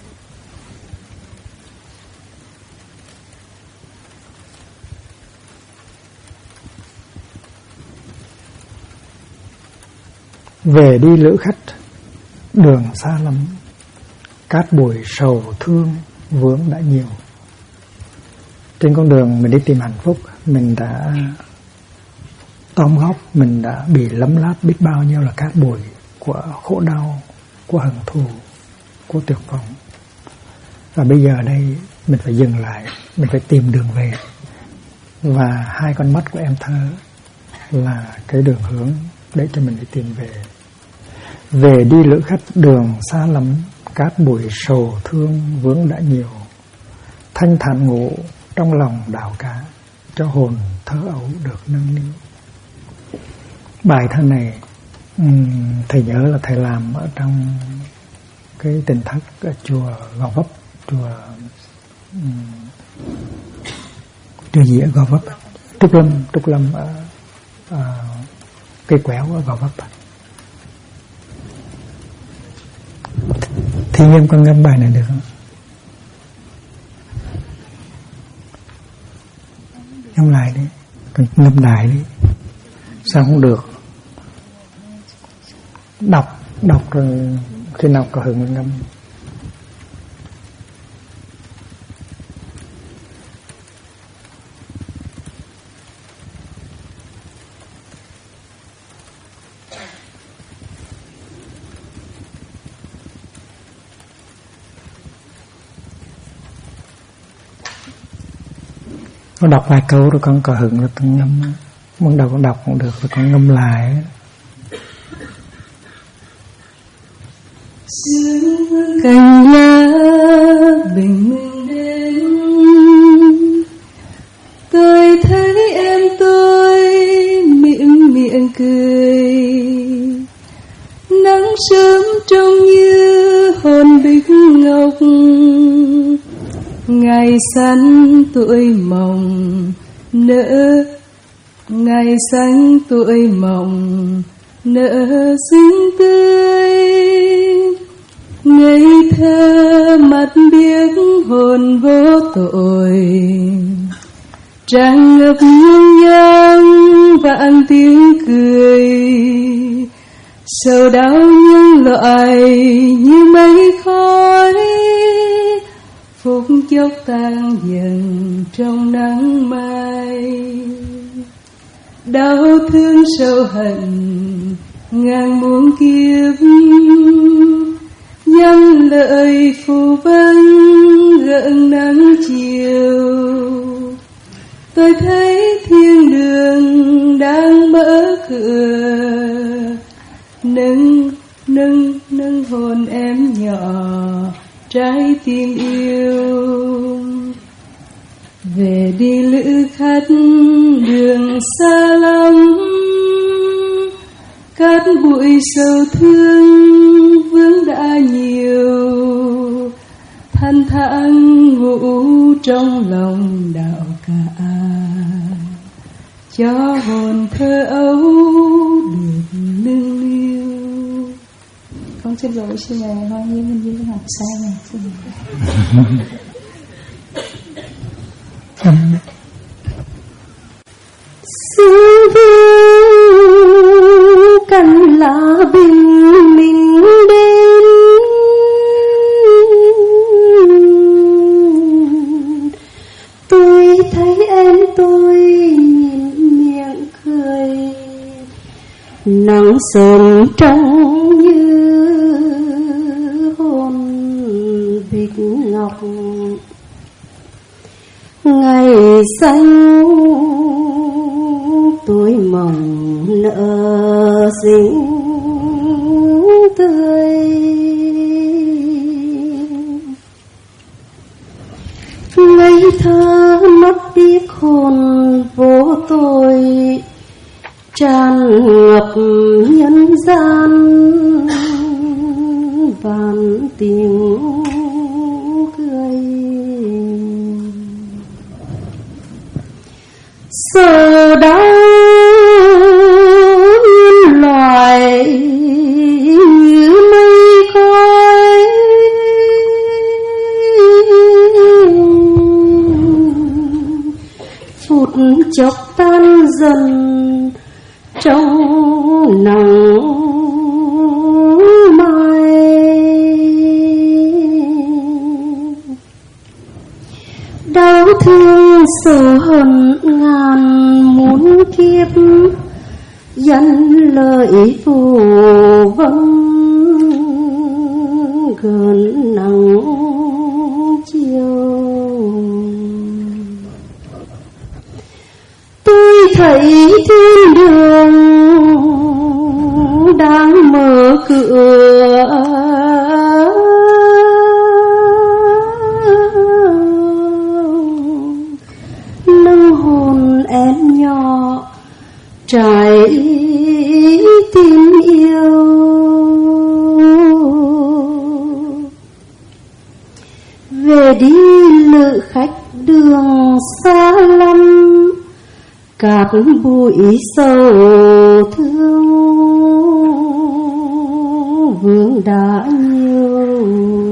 Về đi lữ khách, đường xa lắm, cát bụi sầu thương vướng đã nhiều. Trên con đường mình đi tìm hạnh phúc, mình đã tóm góp, mình đã bị lấm láp biết bao nhiêu là cát bụi của khổ đau, của hận thù, của tuyệt vọng. Và bây giờ đây mình phải dừng lại, mình phải tìm đường về. Và hai con mắt của em thơ là cái đường hướng để cho mình đi tìm về. Về đi lữ khách đường xa lắm, cát bụi sầu thương vướng đã nhiều. Thanh thản ngủ trong lòng đảo cá, cho hồn thơ ấu được nâng niu. Bài thơ này thầy nhớ là thầy làm ở trong cái Tỉnh Thất ở chùa Gò Vấp, chùa gì ở Gò Vấp, Trúc Lâm ở cây quéo ở Gò Vấp. Thì em con ngâm bài này được không? Ngâm lại đi, ngâm đại đi. Sao không được? Đọc rồi khi nào có hứng ngâm. Con đọc vài câu rồi con có hứng rồi con ngâm. Muốn đầu con đọc cũng được rồi con ngâm lại. Sương cành lá bình minh đến, tôi thấy em tôi miệng cười. Nắng sớm trông như hồn bích ngọc, ngày xanh tuổi mộng nở, ngày xanh tuổi mộng nở xinh tươi. Ngây thơ mắt biếc hồn vô tội, tràn ngập nhung nhớ vạn tiếng cười. Sầu đau nhân loại như mây khói, phút chốc tan dần trong nắng mai. Đau thương sâu hận ngàn muôn kiếp, nhân lợi phù vân gợn nắng chiều. Tôi thấy thiên đường đang mở cửa, nâng hồn em nhỏ trái tim yêu. Về đi lữ khách đường xa lắm, cát bụi sầu thương vướng đã nhiều. Thanh thản ngủ trong lòng đạo cả, cho hồn thơ ấu được nâng niu. Con xin lỗi sư nhà Hoa Nhi Minh Duy học sai này. Xin nắng sớm trong như hôn bích ngọc, ngày xanh tuổi mộng nở xinh tươi, ngây thơ mất biết hồn vô tội, tràn ngập nhân gian vạn tiếng cười. Giờ đau nhân loại như mây khói, phút chốc tan dần trong nắng mai. Đau thương sầu hận ngàn muôn kiếp, dần lời phù vân gần nắng chiều. Tôi thấy thiên đường đang mở cửa, nâng hồn em nhỏ trái tim yêu. Về đi lữ khách đường xa lắm, cát bụi sầu thương vương đã nhiều.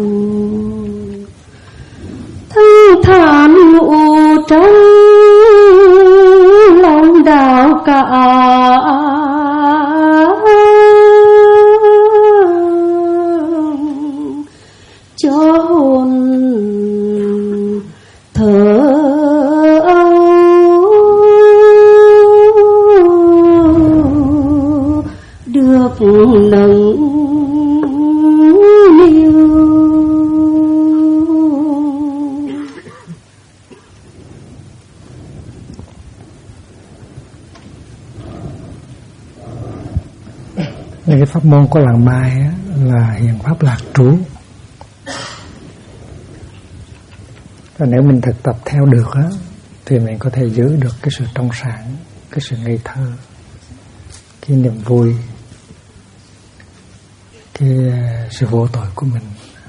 Thanh thản ngủ trong lòng đào cả, cho hồn thở được nâng niu. Cái pháp môn của làng Mai á, là hiện pháp lạc trú. Và nếu mình thực tập theo được á, thì mình có thể giữ được cái sự trong sáng, cái sự ngây thơ, cái niềm vui, cái sự vô tội của mình.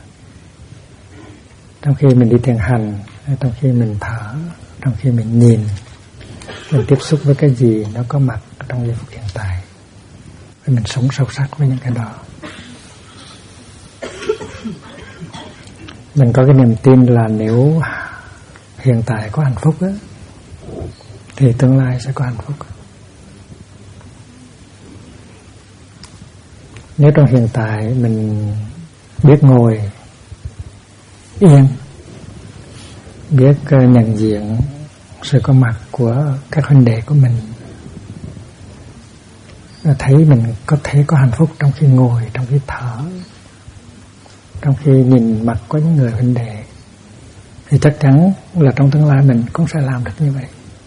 Trong khi mình đi thiền hành, trong khi mình thở, trong khi mình nhìn, mình tiếp xúc với cái gì nó có mặt trong giây phút hiện tại, và mình sống sâu sắc với những cái đó. Mình có cái niềm tin là nếu hiện tại có hạnh phúc á, thì tương lai sẽ có hạnh phúc. Nếu trong hiện tại mình biết ngồi yên, biết nhận diện sự có mặt của các huynh đệ của mình, thấy mình có thể có hạnh phúc trong khi ngồi, trong khi thở, trong khi nhìn mặt của những người huynh đệ, thì chắc chắn là trong tương lai mình cũng sẽ làm được như vậy.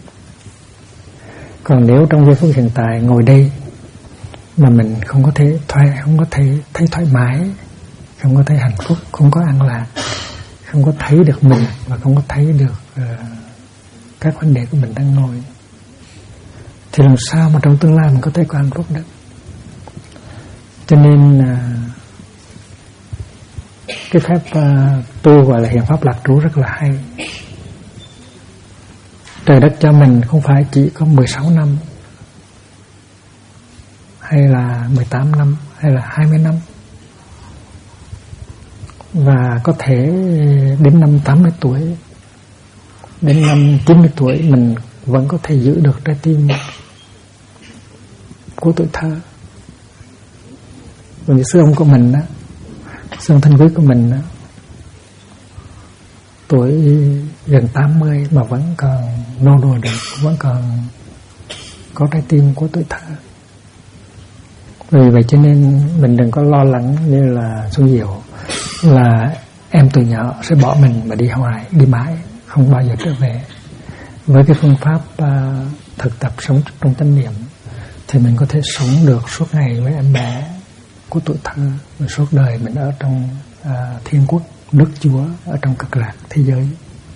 Còn nếu trong giây phút hiện tại ngồi đây mà mình không có thể thấy thoải mái, không có thấy hạnh phúc, không có an lạc, không có thấy được mình và không có thấy được các huynh đệ của mình đang ngồi, thì làm sao mà trong tương lai mình có thể có hạnh phúc được. Cho nên cái phép tu gọi là hiện pháp lạc trú rất là hay. Trời đất cho mình không phải chỉ có 16 năm hay là 18 năm hay là 20 năm, và có thể đến năm 80 tuổi, đến năm 90 tuổi mình vẫn có thể giữ được trái tim của tuổi thơ. Vì sư ông của mình đó, sư ông Thanh Quý của mình đó, tuổi gần 80 mà vẫn còn nô đùa được, vẫn còn có trái tim của tuổi thơ. Vì vậy cho nên mình đừng có lo lắng như là Xuân Diệu là em từ nhỏ sẽ bỏ mình mà đi hoài, đi mãi, không bao giờ trở về. Với cái phương pháp thực tập sống trong chánh niệm thì mình có thể sống được suốt ngày với em bé của tuổi thơ, và suốt đời mình ở trong thiên quốc nước Chúa, ở trong cực lạc thế giới.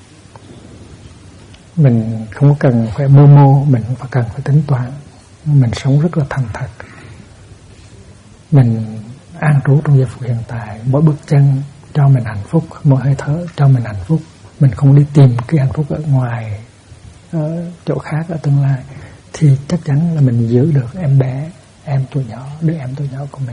Mình không cần phải mưu, mình không cần phải tính toán, mình sống rất là thành thật. Mình an trú trong giây phút hiện tại, mỗi bước chân cho mình hạnh phúc, mỗi hơi thở cho mình hạnh phúc. Mình không đi tìm cái hạnh phúc ở ngoài, ở chỗ khác, ở tương lai, thì chắc chắn là mình giữ được em bé, em tuổi nhỏ, đứa em tuổi nhỏ của mình.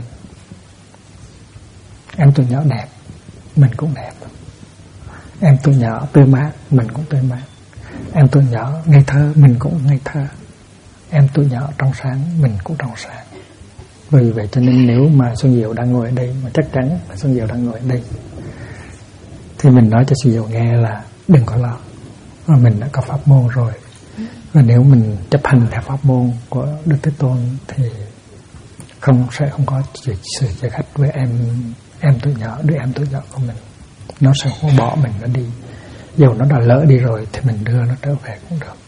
Em tuổi nhỏ đẹp, mình cũng đẹp. Em tuổi nhỏ tươi mát, mình cũng tươi mát. Em tuổi nhỏ ngây thơ, mình cũng ngây thơ. Em tuổi nhỏ trong sáng, mình cũng trong sáng. Vì vậy cho nên nếu mà Xuân Diệu đang ngồi ở đây, mà chắc chắn là Xuân Diệu đang ngồi ở đây, thì mình nói cho Xuân Diệu nghe là đừng có lo, mình đã có pháp môn rồi. Và nếu mình chấp hành theo pháp môn của Đức Thế Tôn thì sẽ không có sự chia cách với em tuổi nhỏ, đứa em tuổi nhỏ của mình. Nó sẽ không bỏ mình nó đi. Dù nó đã lỡ đi rồi thì mình đưa nó trở về cũng được.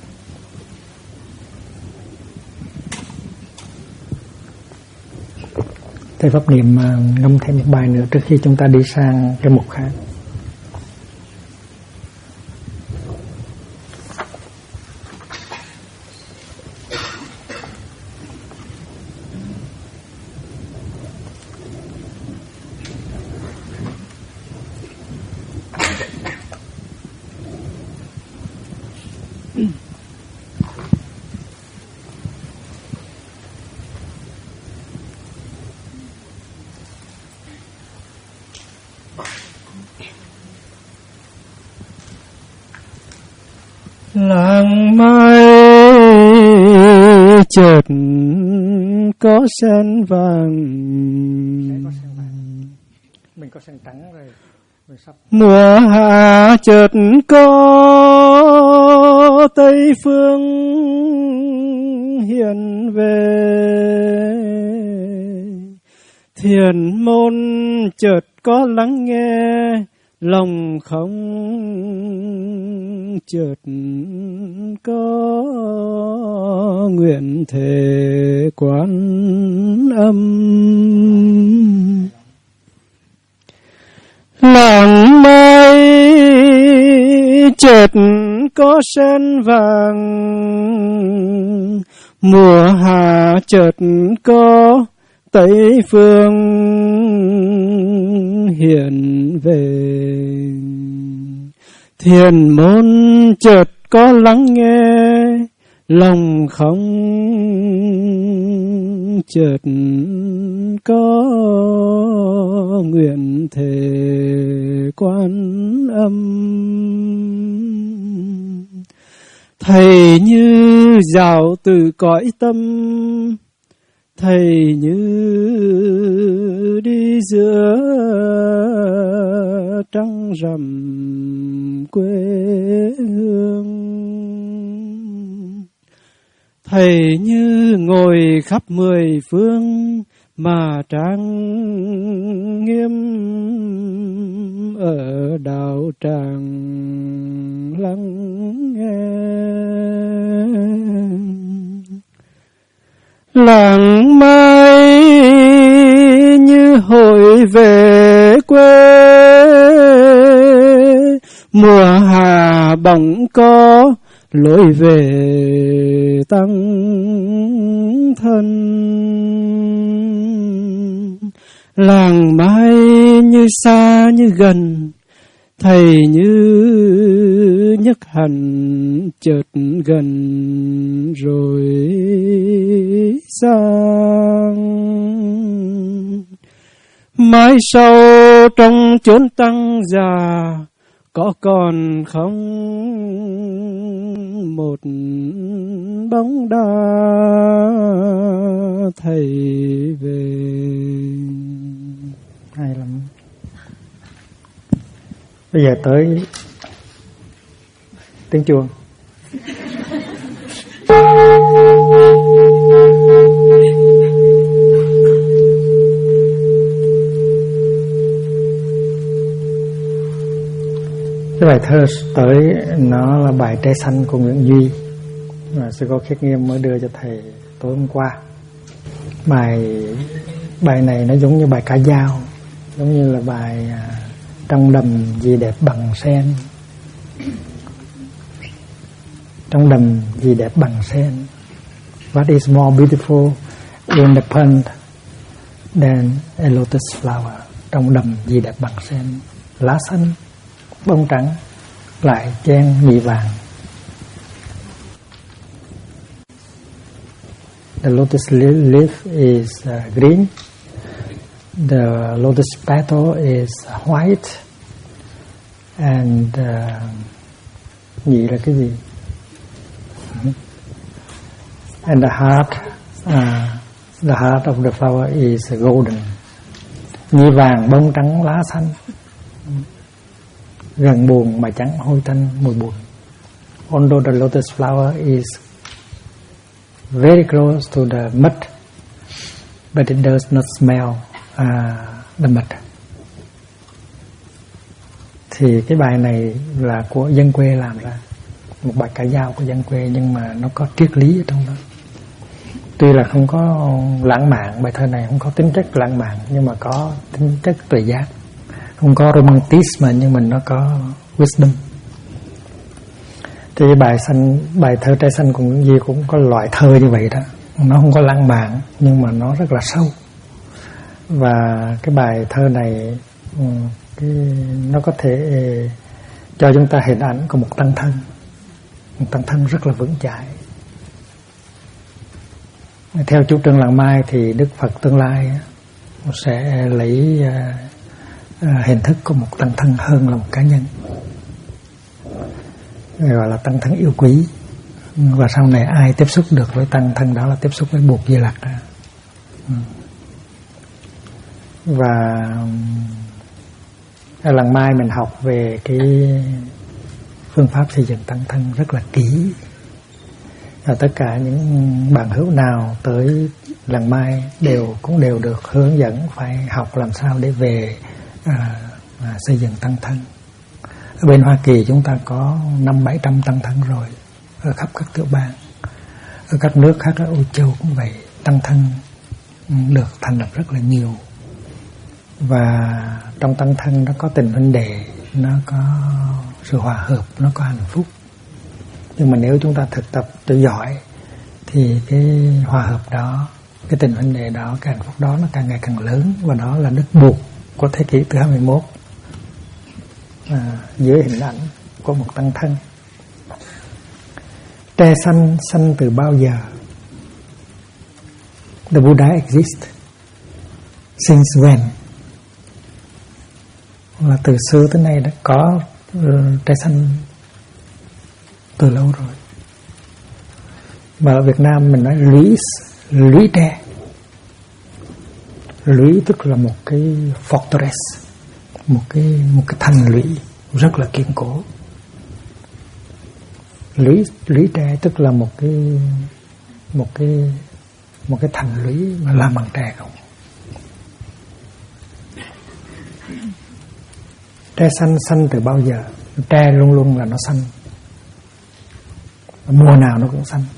Thầy Pháp Niệm ngâm thêm một bài nữa trước khi chúng ta đi sang cái mục khác. Làng mai chợt có sen vàng, mình có sen trắng rồi. Mùa hạ chợt có Tây phương hiện về, thiền môn chợt có lắng nghe, lòng không chợt có nguyện thề Quán Âm. Làng mai chợt có sen vàng, mùa hạ chợt có Tây phương hiện về, thiền môn chợt có lắng nghe, lòng không chợt có nguyện thề Quán Âm. Thầy như dạo từ cõi tâm, thầy như đi giữa trăng rằm quê hương, thầy như ngồi khắp mười phương mà trang nghiêm ở đạo tràng lắng nghe. Làng mai như hội về quê, mùa hạ bỗng có lối về tăng thân. Làng mai như xa như gần, thầy như nhấc hẳn chợt gần rồi sang. Mãi sau trong chốn tăng già, có còn không một bóng đá thầy về. Hay lắm. Bây giờ tới tiếng chuông. Cái bài thơ tới nó là bài Tre Xanh của Nguyễn Duy, mà sư cô Khiết Nghiêm mới đưa cho thầy tối hôm qua. Bài này nó giống như bài ca dao, giống như là bài Trong đầm gì đẹp bằng sen. Trong đầm gì đẹp bằng sen. What is more beautiful in the pond than a lotus flower? Trong đầm gì đẹp bằng sen. Lá xanh, bông trắng, lại chen nhị vàng. The lotus leaf is green. The lotus petal is white. And nhị là cái gì? And the heart of the flower is golden. Nhị vàng, bông trắng, lá xanh. Gần buồn mà chẳng hôi tanh mùi buồn. Although the lotus flower is very close to the mud, but it does not smell the mud. Thì cái bài này là của dân quê làm ra, một bài ca dao của dân quê, nhưng mà nó có triết lý ở trong đó. Tuy là không có lãng mạn, bài thơ này không có tính chất lãng mạn, nhưng mà có tính chất tuệ giác. Không có romanticism nhưng mình nó có wisdom. Thì bài thơ Tre Xanh của Nguyễn Duy cũng có loại thơ như vậy đó. Nó không có lãng mạn nhưng mà nó rất là sâu. Và cái bài thơ này nó có thể cho chúng ta hình ảnh của một tăng thân. Một tăng thân rất là vững chãi. Theo chủ trương Làng Mai thì Đức Phật tương lai sẽ lấy hình thức của một tăng thân hơn là một cá nhân, gọi là tăng thân yêu quý. Và sau này ai tiếp xúc được với tăng thân đó là tiếp xúc với Bụt Di Lặc. Và ở Làng Mai mình học về cái phương pháp xây dựng tăng thân rất là kỹ. Và tất cả những bạn hữu nào tới Làng Mai cũng đều được hướng dẫn phải học làm sao để về xây dựng tăng thân. Ở bên Hoa Kỳ chúng ta có 500-700 tăng thân rồi, ở khắp các tiểu bang. Ở các nước khác ở Âu Châu cũng vậy, tăng thân được thành lập rất là nhiều. Và trong tăng thân nó có tình huynh đệ, nó có sự hòa hợp, nó có hạnh phúc. Nhưng mà nếu chúng ta thực tập cho giỏi thì cái hòa hợp đó, cái tình huynh đệ đó, cái hạnh phúc đó nó càng ngày càng lớn. Và đó là đức Bụt của thế kỷ thứ 21 dưới hình ảnh của một tăng thân. Tre xanh xanh từ bao giờ? The Buddha exists since when? Là từ xưa tới nay đã có tre xanh từ lâu rồi. Và ở Việt Nam mình nói lũy tre. Lũy tức là một cái fortress, một cái thành lũy rất là kiên cố. Lũy tre tức là một cái thành lũy mà làm bằng tre không. Tre xanh xanh từ bao giờ? Tre luôn luôn là nó xanh, mùa nào nó cũng xanh.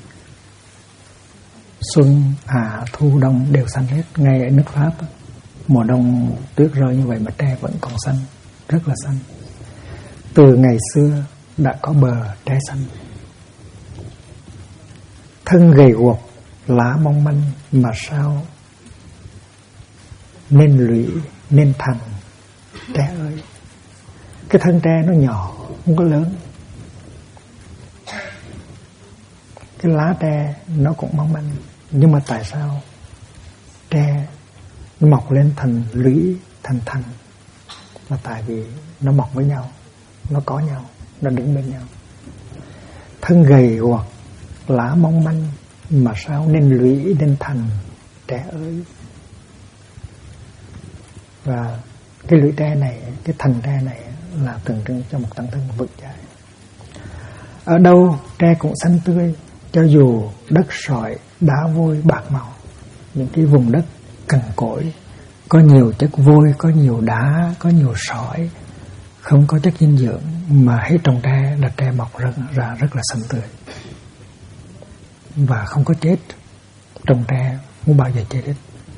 Xuân, hạ, thu, đông đều xanh hết. Ngay ở nước Pháp, mùa đông tuyết rơi như vậy mà tre vẫn còn xanh, rất là xanh. Từ ngày xưa đã có bờ tre xanh. Thân gầy guộc, lá mong manh mà sao nên lụy nên thành tre ơi. Cái thân tre nó nhỏ, không có lớn. Cái lá tre nó cũng mong manh. Nhưng mà tại sao tre nó mọc lên thành lũy, thành thành? Là tại vì nó mọc với nhau, nó có nhau, nó đứng bên nhau. Thân gầy hoặc lá mong manh mà sao nên lũy nên thành tre ơi. Và cái lũy tre này, cái thành tre này là tượng trưng cho một tăng thân vững chãi. Ở đâu tre cũng xanh tươi, cho dù đất sỏi, đá vôi, bạc màu. Những cái vùng đất cằn cỗi, có nhiều chất vôi, có nhiều đá, có nhiều sỏi, không có chất dinh dưỡng, mà hết trồng tre là tre mọc ra rất là xanh tươi và không có chết. Trồng tre không bao giờ chết hết.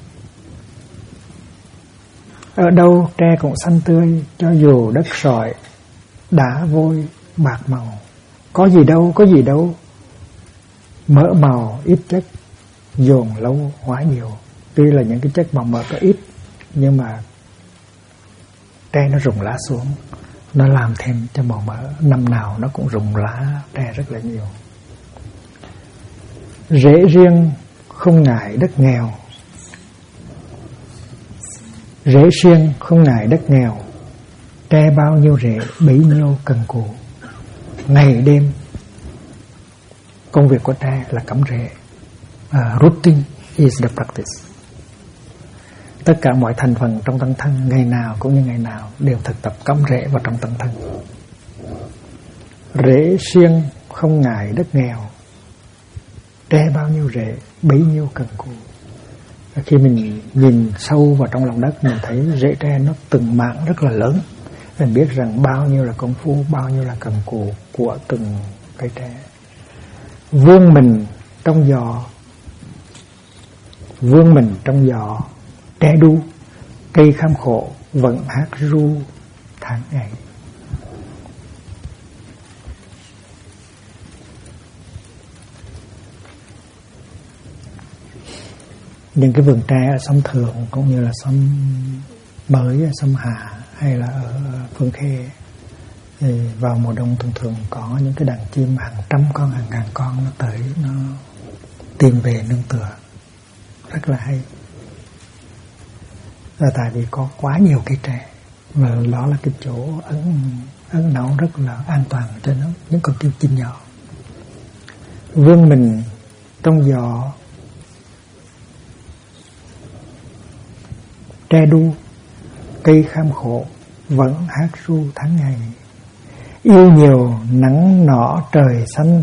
Ở đâu tre cũng xanh tươi, cho dù đất sỏi, đá vôi, bạc màu. Có gì đâu. Mỡ màu ít chất, dồn lâu hóa nhiều. Tuy là những cái chất màu mỡ có ít, nhưng mà tre nó rụng lá xuống, nó làm thêm cho màu mỡ. Năm nào nó cũng rụng lá tre rất là nhiều. Rễ riêng không ngại đất nghèo. Rễ riêng không ngại đất nghèo. Tre bao nhiêu rễ bấy nhiêu cần cù. Ngày đêm công việc của tre là cắm rễ. Rooting is the practice. Tất cả mọi thành phần trong tăng thân ngày nào cũng như ngày nào đều thực tập cắm rễ vào trong tăng thân. Rễ riêng không ngại đất nghèo. Tre bao nhiêu rễ bấy nhiêu cần cù. Khi mình nhìn sâu vào trong lòng đất, mình thấy rễ tre nó từng mảng rất là lớn. Mình biết rằng bao nhiêu là công phu, bao nhiêu là cần cù của từng cây tre. Vương mình trong gió, tre đu, cây kham khổ vẫn hát ru tháng ngày. Những cái vườn tre ở Sông Thượng cũng như là Sông Mới, ở Sông Hà hay là ở Phương Khê, thì vào mùa đông thường có những cái đàn chim hàng trăm con, hàng ngàn con nó tới, nó tìm về nương tựa, rất là hay. Là tại vì có quá nhiều cây tre, và đó là cái chỗ ẩn náu rất là an toàn cho nó, những con chim nhỏ. Vương mình trong gió, tre đu, cây kham khổ vẫn hát ru tháng ngày. Yêu nhiều nắng nỏ trời xanh,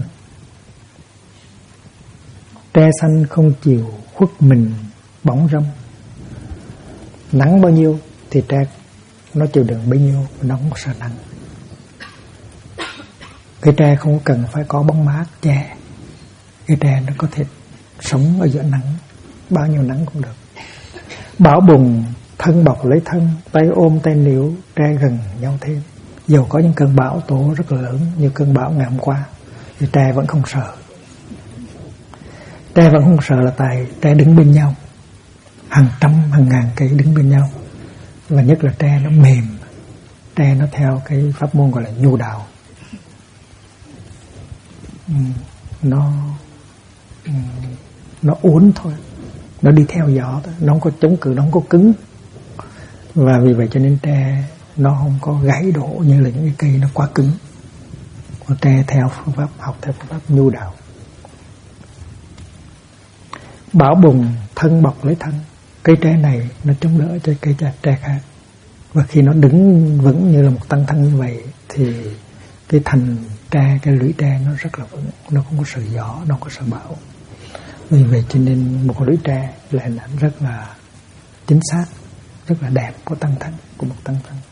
tre xanh không chịu khuất mình bóng râm. Nắng bao nhiêu thì tre nó chịu đựng bấy nhiêu, nó không sợ nắng. Cây tre không cần phải có bóng mát che. Cây tre nó có thể sống ở giữa nắng, bao nhiêu nắng cũng được. Bão bùng thân bọc lấy thân, tay ôm tay níu, tre gần nhau thêm. Dù có những cơn bão tố rất là lớn như cơn bão ngày hôm qua, thì tre vẫn không sợ. Tre vẫn không sợ là tại tre đứng bên nhau, hàng trăm hàng ngàn cây đứng bên nhau. Và nhất là tre nó mềm, tre nó theo cái pháp môn gọi là nhu đạo. Nó uốn thôi, nó đi theo gió thôi, nó không có chống cự, nó không có cứng. Và vì vậy cho nên tre nó không có gãy đổ như là những cái cây nó quá cứng. Còn tre theo phương pháp, học theo phương pháp nhu đạo. Bão bùng thân bọc lấy thân, cây tre này nó chống đỡ cho cây tre khác. Và khi nó đứng vững như là một tăng thân như vậy thì cái thành tre, cái lũy tre nó rất là vững, nó không có sợ gió, nó không có sợ bão. Vì vậy cho nên một lũy tre là hình ảnh rất là chính xác, rất là đẹp của tăng thân, của một tăng thân.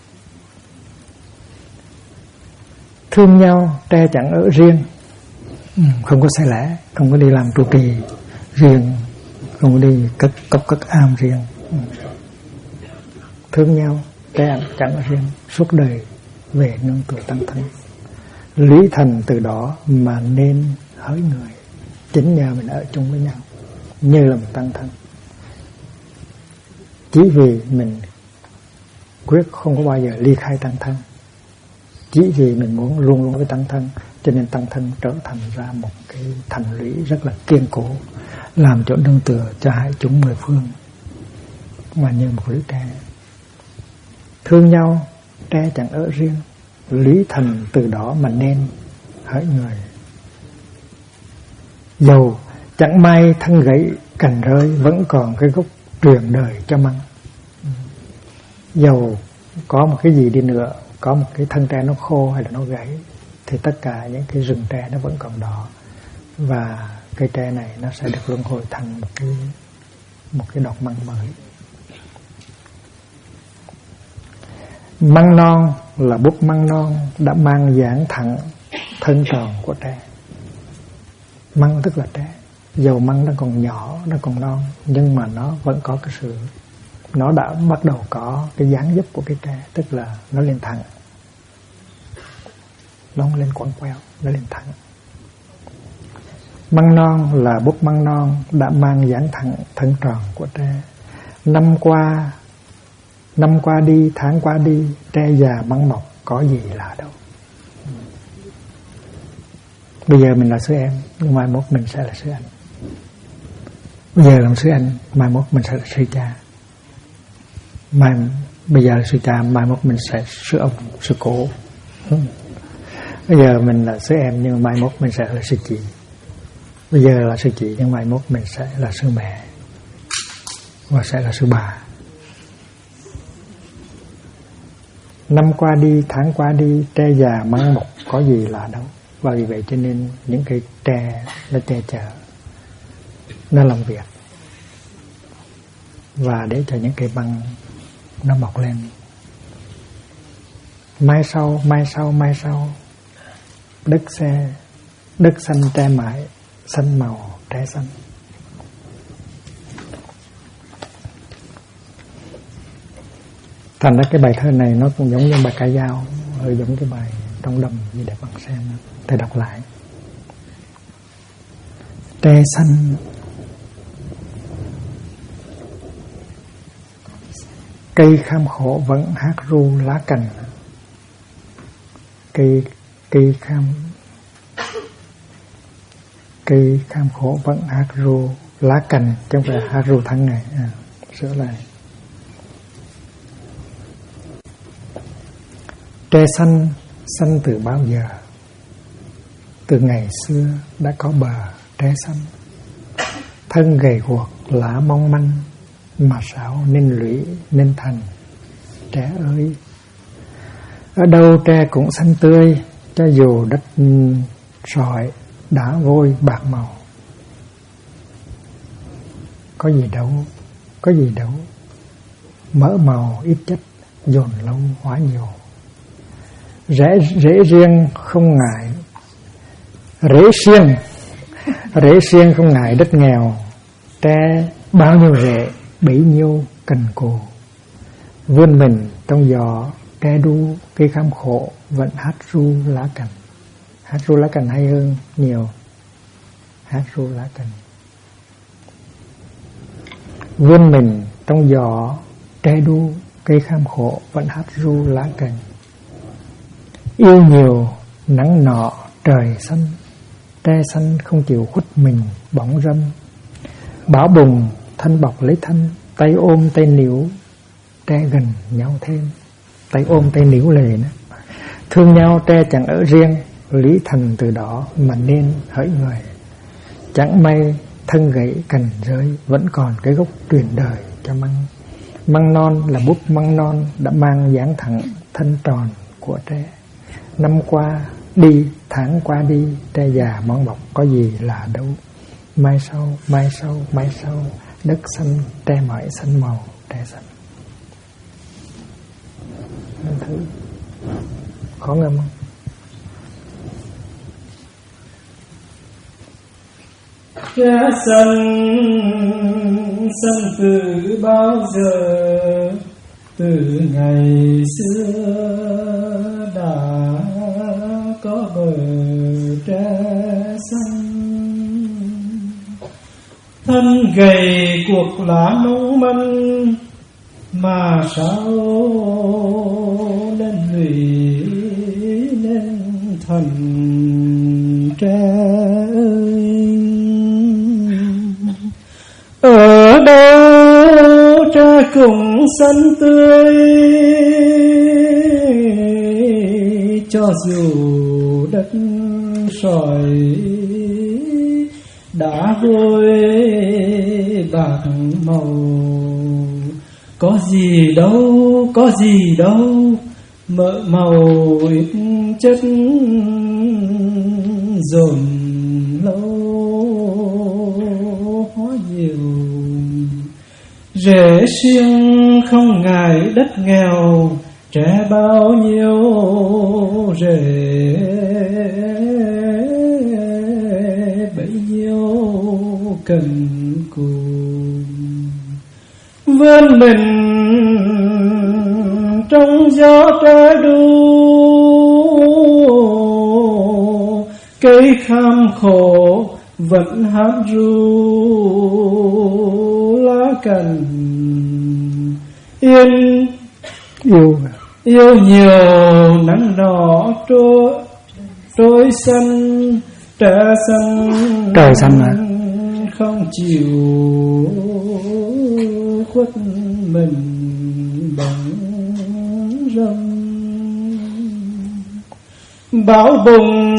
Thương nhau tre chẳng ở riêng, không có xe lẻ, không có đi làm trụ trì riêng, không có đi cất am riêng. Thương nhau tre chẳng ở riêng, suốt đời về nương tựa tăng thân. Lý thành từ đó mà nên hỡi người. Chính nhờ mình ở chung với nhau như là một tăng thân. Chỉ vì mình quyết không có bao giờ ly khai tăng thân, chỉ vì mình muốn luôn luôn với tăng thân, cho nên tăng thân trở thành ra một cái thành lũy rất là kiên cố, làm chỗ nương tựa cho hai chúng mười phương, mà như một lũy tre. Thương nhau tre chẳng ở riêng, lý thành từ đó mà nên hỡi người. Dầu chẳng may thân gãy cành rơi, vẫn còn cái gốc truyền đời cho măng. Dầu có một cái gì đi nữa, có một cái thân tre nó khô hay là nó gãy, thì tất cả những cái rừng tre nó vẫn còn đó, và cây tre này nó sẽ được luân hồi thành một cái đọt măng mới. Măng non là búp măng non đã mang dáng thẳng thân tròn của tre. Măng tức là tre. Dầu măng nó còn nhỏ, nó còn non, nhưng mà nó vẫn có cái sự, nó đã bắt đầu có cái dáng dấp của cái tre, tức là nó lên thẳng, nó không lên quằn queo, nó lên thẳng. Măng non là búp măng non đã mang dáng thẳng thân tròn của tre. Năm qua đi, tháng qua đi, tre già măng mọc có gì lạ đâu. Bây giờ mình là sư em, nhưng mai mốt mình sẽ là sư anh. Bây giờ làm sư anh, mai mốt mình sẽ là sư cha. Bây giờ là sư cha, mai mốt mình sẽ sư ông, sư cô. Bây giờ mình là sư em, nhưng mai mốt mình sẽ là sư chị. Bây giờ là sư chị, nhưng mai mốt mình sẽ là sư mẹ, và sẽ là sư bà. Năm qua đi, tháng qua đi, tre già măng mọc có gì lạ đâu. Và vì vậy cho nên những cây tre nó che chở, nó làm việc, và để cho những cây băng nó mọc lên. Mai sau, đất xanh tre mãi, xanh màu tre xanh. Thành ra cái bài thơ này nó cũng giống như bài ca dao, hơi giống cái bài Trong Đầm Gì Đẹp Bằng Sen. Thầy đọc lại. Tre xanh, cây kham khổ vẫn hát ru lá cành. Cây kham khổ vẫn hát ru lá cành, chứ không phải hát ru tháng ngày. Sửa lại. Tre xanh, xanh từ bao giờ? Từ ngày xưa đã có bờ tre xanh. Thân gầy guộc, lá mong manh, mà sao nên lũy nên thành. Tre ơi, ở đâu tre cũng xanh tươi, cho dù đất sỏi đá vôi bạc màu. Có gì đâu, mỡ màu ít chất, dồn lâu hóa nhiều. Rễ riêng không ngại, rễ xiên không ngại đất nghèo. Tre bao nhiêu rễ, bấy nhiêu cần cù. Vươn mình trong gió, tre đu cây kham khổ vẫn hát ru lá cành. Hát ru lá cành hay hơn nhiều. Hát ru lá cành. Vươn mình trong gió, tre đu cây kham khổ vẫn hát ru lá cành. Yêu nhiều nắng nọ trời xanh, tre xanh không chịu khuất mình bóng râm. Bão bùng thân bọc lấy thân, tay ôm tay níu, tre gần nhau thêm. Tay ôm tay níu lề nữa. Thương nhau tre chẳng ở riêng, lý thành từ đó mà nên hỡi người. Chẳng may thân gãy cành rơi, vẫn còn cái gốc truyền đời cho măng. Măng non là búp măng non đã mang dáng thẳng thân tròn của tre. Năm qua đi, tháng qua đi, tre già măng mọc có gì là đâu. Mai sau, đất xanh tre mãi xanh màu tre xanh. Nên thử khó ngâm không? Tre xanh xanh từ bao giờ? Từ ngày xưa đã có bờ tre xanh. Thân gầy cuộc lá mong manh, mà sao nên lụy nên thành. Tre ơi, ở đâu tre cũng xanh tươi, cho dù đất sỏi đã vôi bạc màu. Có gì đâu, mỡ màu ít chất, dồn lâu hóa nhiều. Rễ xiên không ngại đất nghèo, trẻ bao nhiêu rể bấy nhiêu cần cù, vươn mình trong gió trái đu, cây kham khổ vẫn hát ru lá cành yên yêu nhiều nắng đỏ trôi xanh trời xanh không chịu khuất mình bằng râm, bão bùng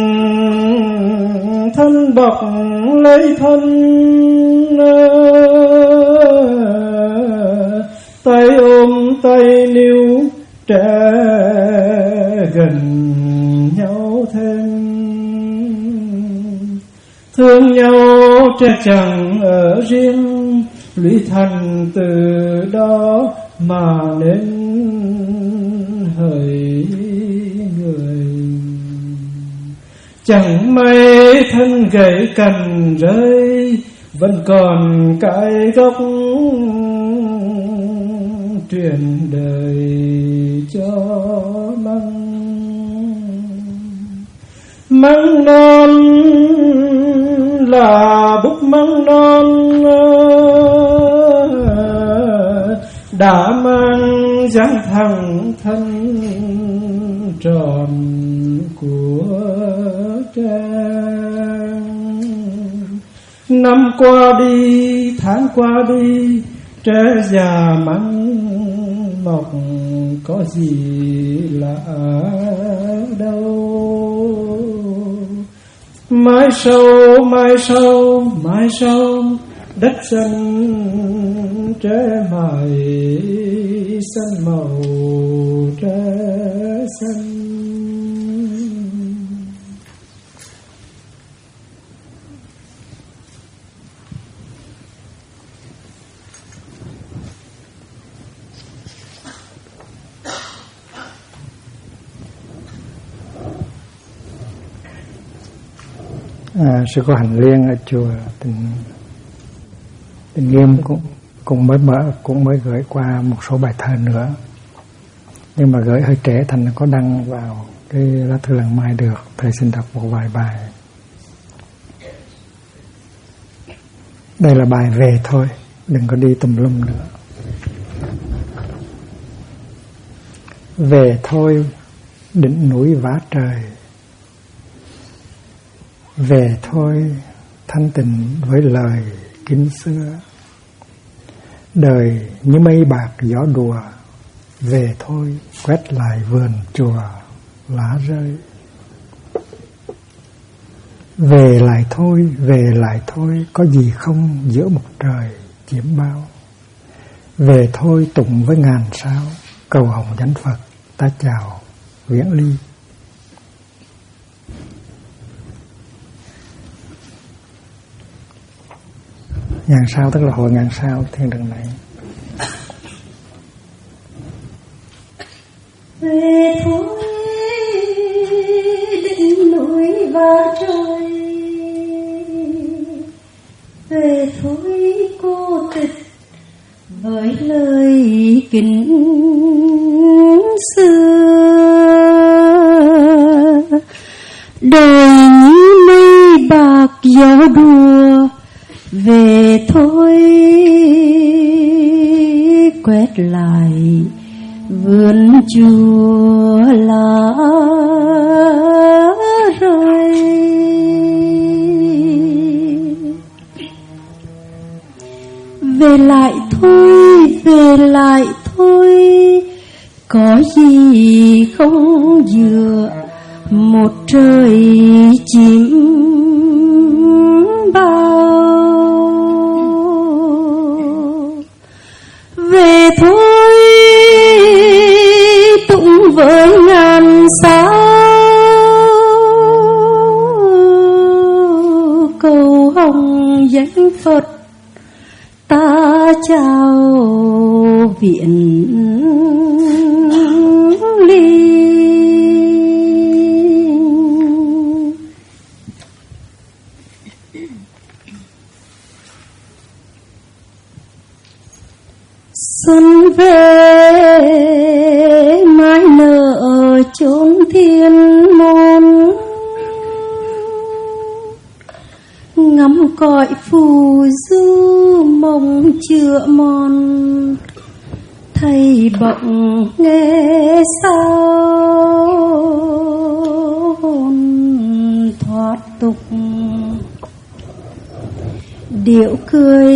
thân bọc lấy thân, tay ôm tay níu trẻ gần nhau thêm, thương nhau trẻ chẳng ở riêng, lũy thành từ đó mà nên hỡi người. Chẳng may thân gãy cành rơi, vẫn còn cái gốc truyền đời cho măng non là búp măng non đã mang dáng thẳng thân tròn của trang. Năm qua đi tháng qua đi, trẻ già măng mọc có gì lạ đâu. Mai sau đất xanh trẻ mài xanh màu trẻ xanh. Sư cô Hành Liên ở chùa Tình Nghiêm cũng mới gửi qua một số bài thơ nữa, nhưng mà gửi hơi trễ thành có đăng vào cái lá thư lần mai được. Thầy xin đọc một vài bài. Đây là bài về thôi, đừng có đi tùm lum nữa. Về thôi đỉnh núi vá trời, về thôi thanh tình với lời kính xưa. Đời như mây bạc gió đùa, về thôi quét lại vườn chùa lá rơi. Về lại thôi có gì không giữa một trời chiếm bao. Về thôi tụng với ngàn sao, cầu hồng chánh Phật ta chào viễn ly. Ngàn sao tức là hội ngàn sao thiên đường này. Về thôi đỉnh núi và trời, về thôi cô tịch với lời kính xưa. Đời như mây bạc gió đùa, về thôi quét lại vườn chùa lá rơi. Về lại thôi có gì không dựa một trời chiếm bao. Về thôi tụng với ngàn sao, cầu hồng danh Phật ta chào viện Xuân về mãi nở chốn thiên môn, ngắm cõi phù du mộng chữa mòn. Thầy bỗng nghe sao hồn thoát tục, điệu cười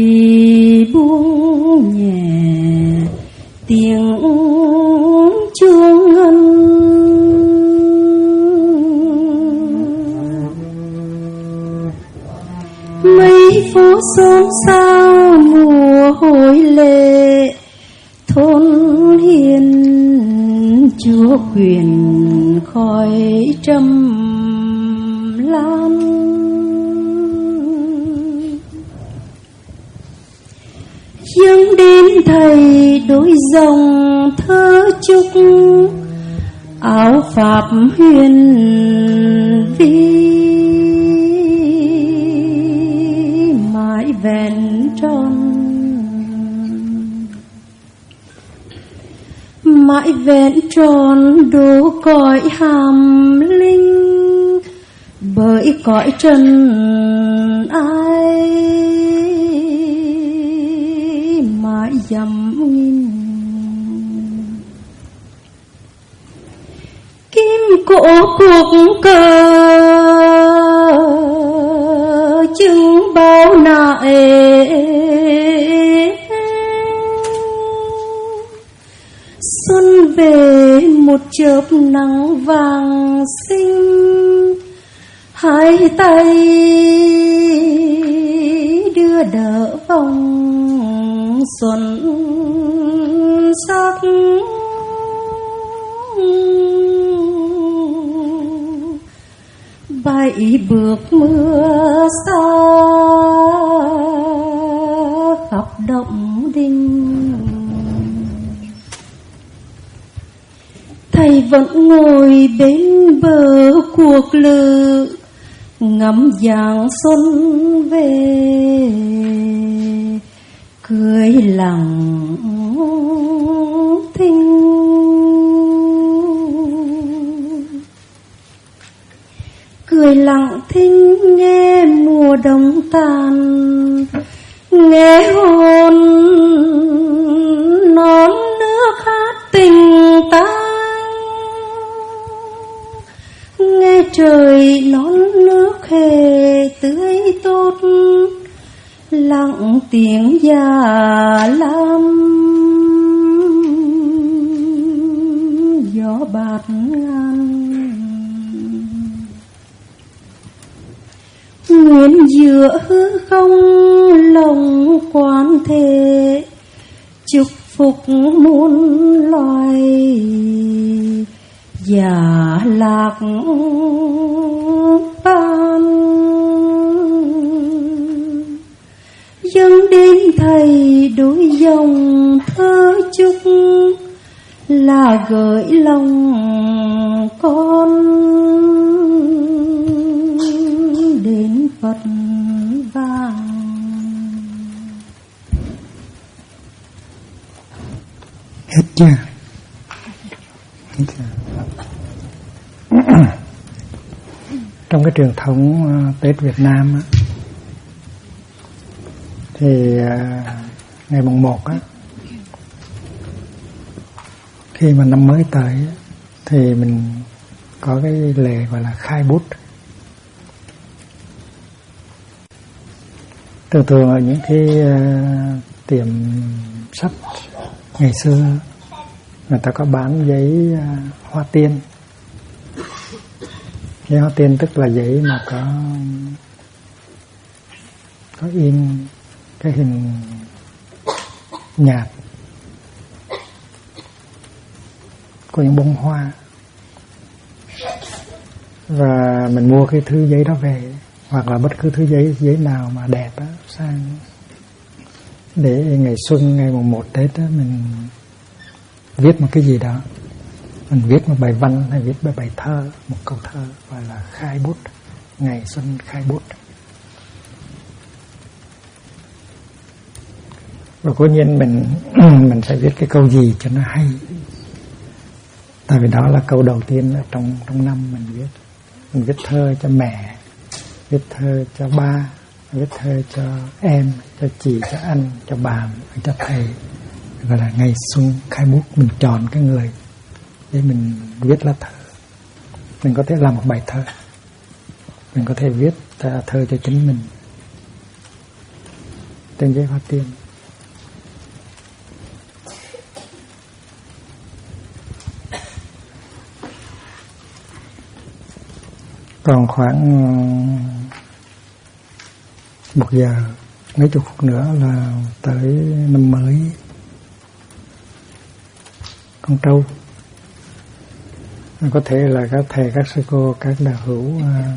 buông nhẹ tiếng chuông ngân. Mây phố xôn xao mùa hồi lệ, thôn hiền chúa quyền khói trầm lan. Dâng đến thầy đôi dòng thơ chúc, áo pháp huyền vi mãi vẹn tròn, mãi vẹn tròn đủ cõi hàm linh. Bởi cõi trần ai mãi dằm nghìn, kim cổ cuộc cờ chứng bao nại. Xuân về một chớp nắng vàng xinh, hai tay đưa đỡ vòng xuân sắc. Bảy bước mưa xa khắp động đình, thầy vẫn ngồi bên bờ cuộc lự, ngắm dáng xuân về cười lặng thinh. Cười lặng thinh nghe mùa đông tàn, nghe hồn non nước hát tình tang, nghe trời non nước hề tươi tốt, lặng tiếng già lam gió bạt ngàn. Nguyện giữa hư không lòng quán thể, chúc phục muôn loài giả lạc ban. Dâng đến thầy đôi dòng thơ chúc, là gửi lòng con đến Phật vàng. Hết chưa? Hết chưa? Trong cái truyền thống Tết Việt Nam á, thì ngày mùng 1 á, khi mà năm mới tới á, thì mình có cái lễ gọi là khai bút. Thường thường ở những cái tiệm sách ngày xưa người ta có bán giấy hoa tiên. Giấy hoa tiên tức là giấy mà có in cái hình nhạt của những bông hoa, và mình mua cái thứ giấy đó về, hoặc là bất cứ thứ giấy nào mà đẹp á, sang để ngày xuân, ngày mùng 1 Tết á, mình viết một cái gì đó, mình viết một bài văn hay viết một bài thơ, một câu thơ, gọi là khai bút, ngày xuân khai bút. Và cố nhiên mình phải viết cái câu gì cho nó hay. Tại vì đó là câu đầu tiên ở trong năm mình viết. Mình viết thơ cho mẹ, viết thơ cho ba, viết thơ cho em, cho chị, cho anh, cho bà, cho thầy. Gọi là ngày xuân khai bút. Mình chọn cái người để mình viết lá thơ. Mình có thể làm một bài thơ, mình có thể viết thơ cho chính mình trên giấy hoa tiên. Còn khoảng 1 giờ mấy chục phút nữa là tới năm mới con trâu. Có thể là các thầy, các sư cô, các đạo hữu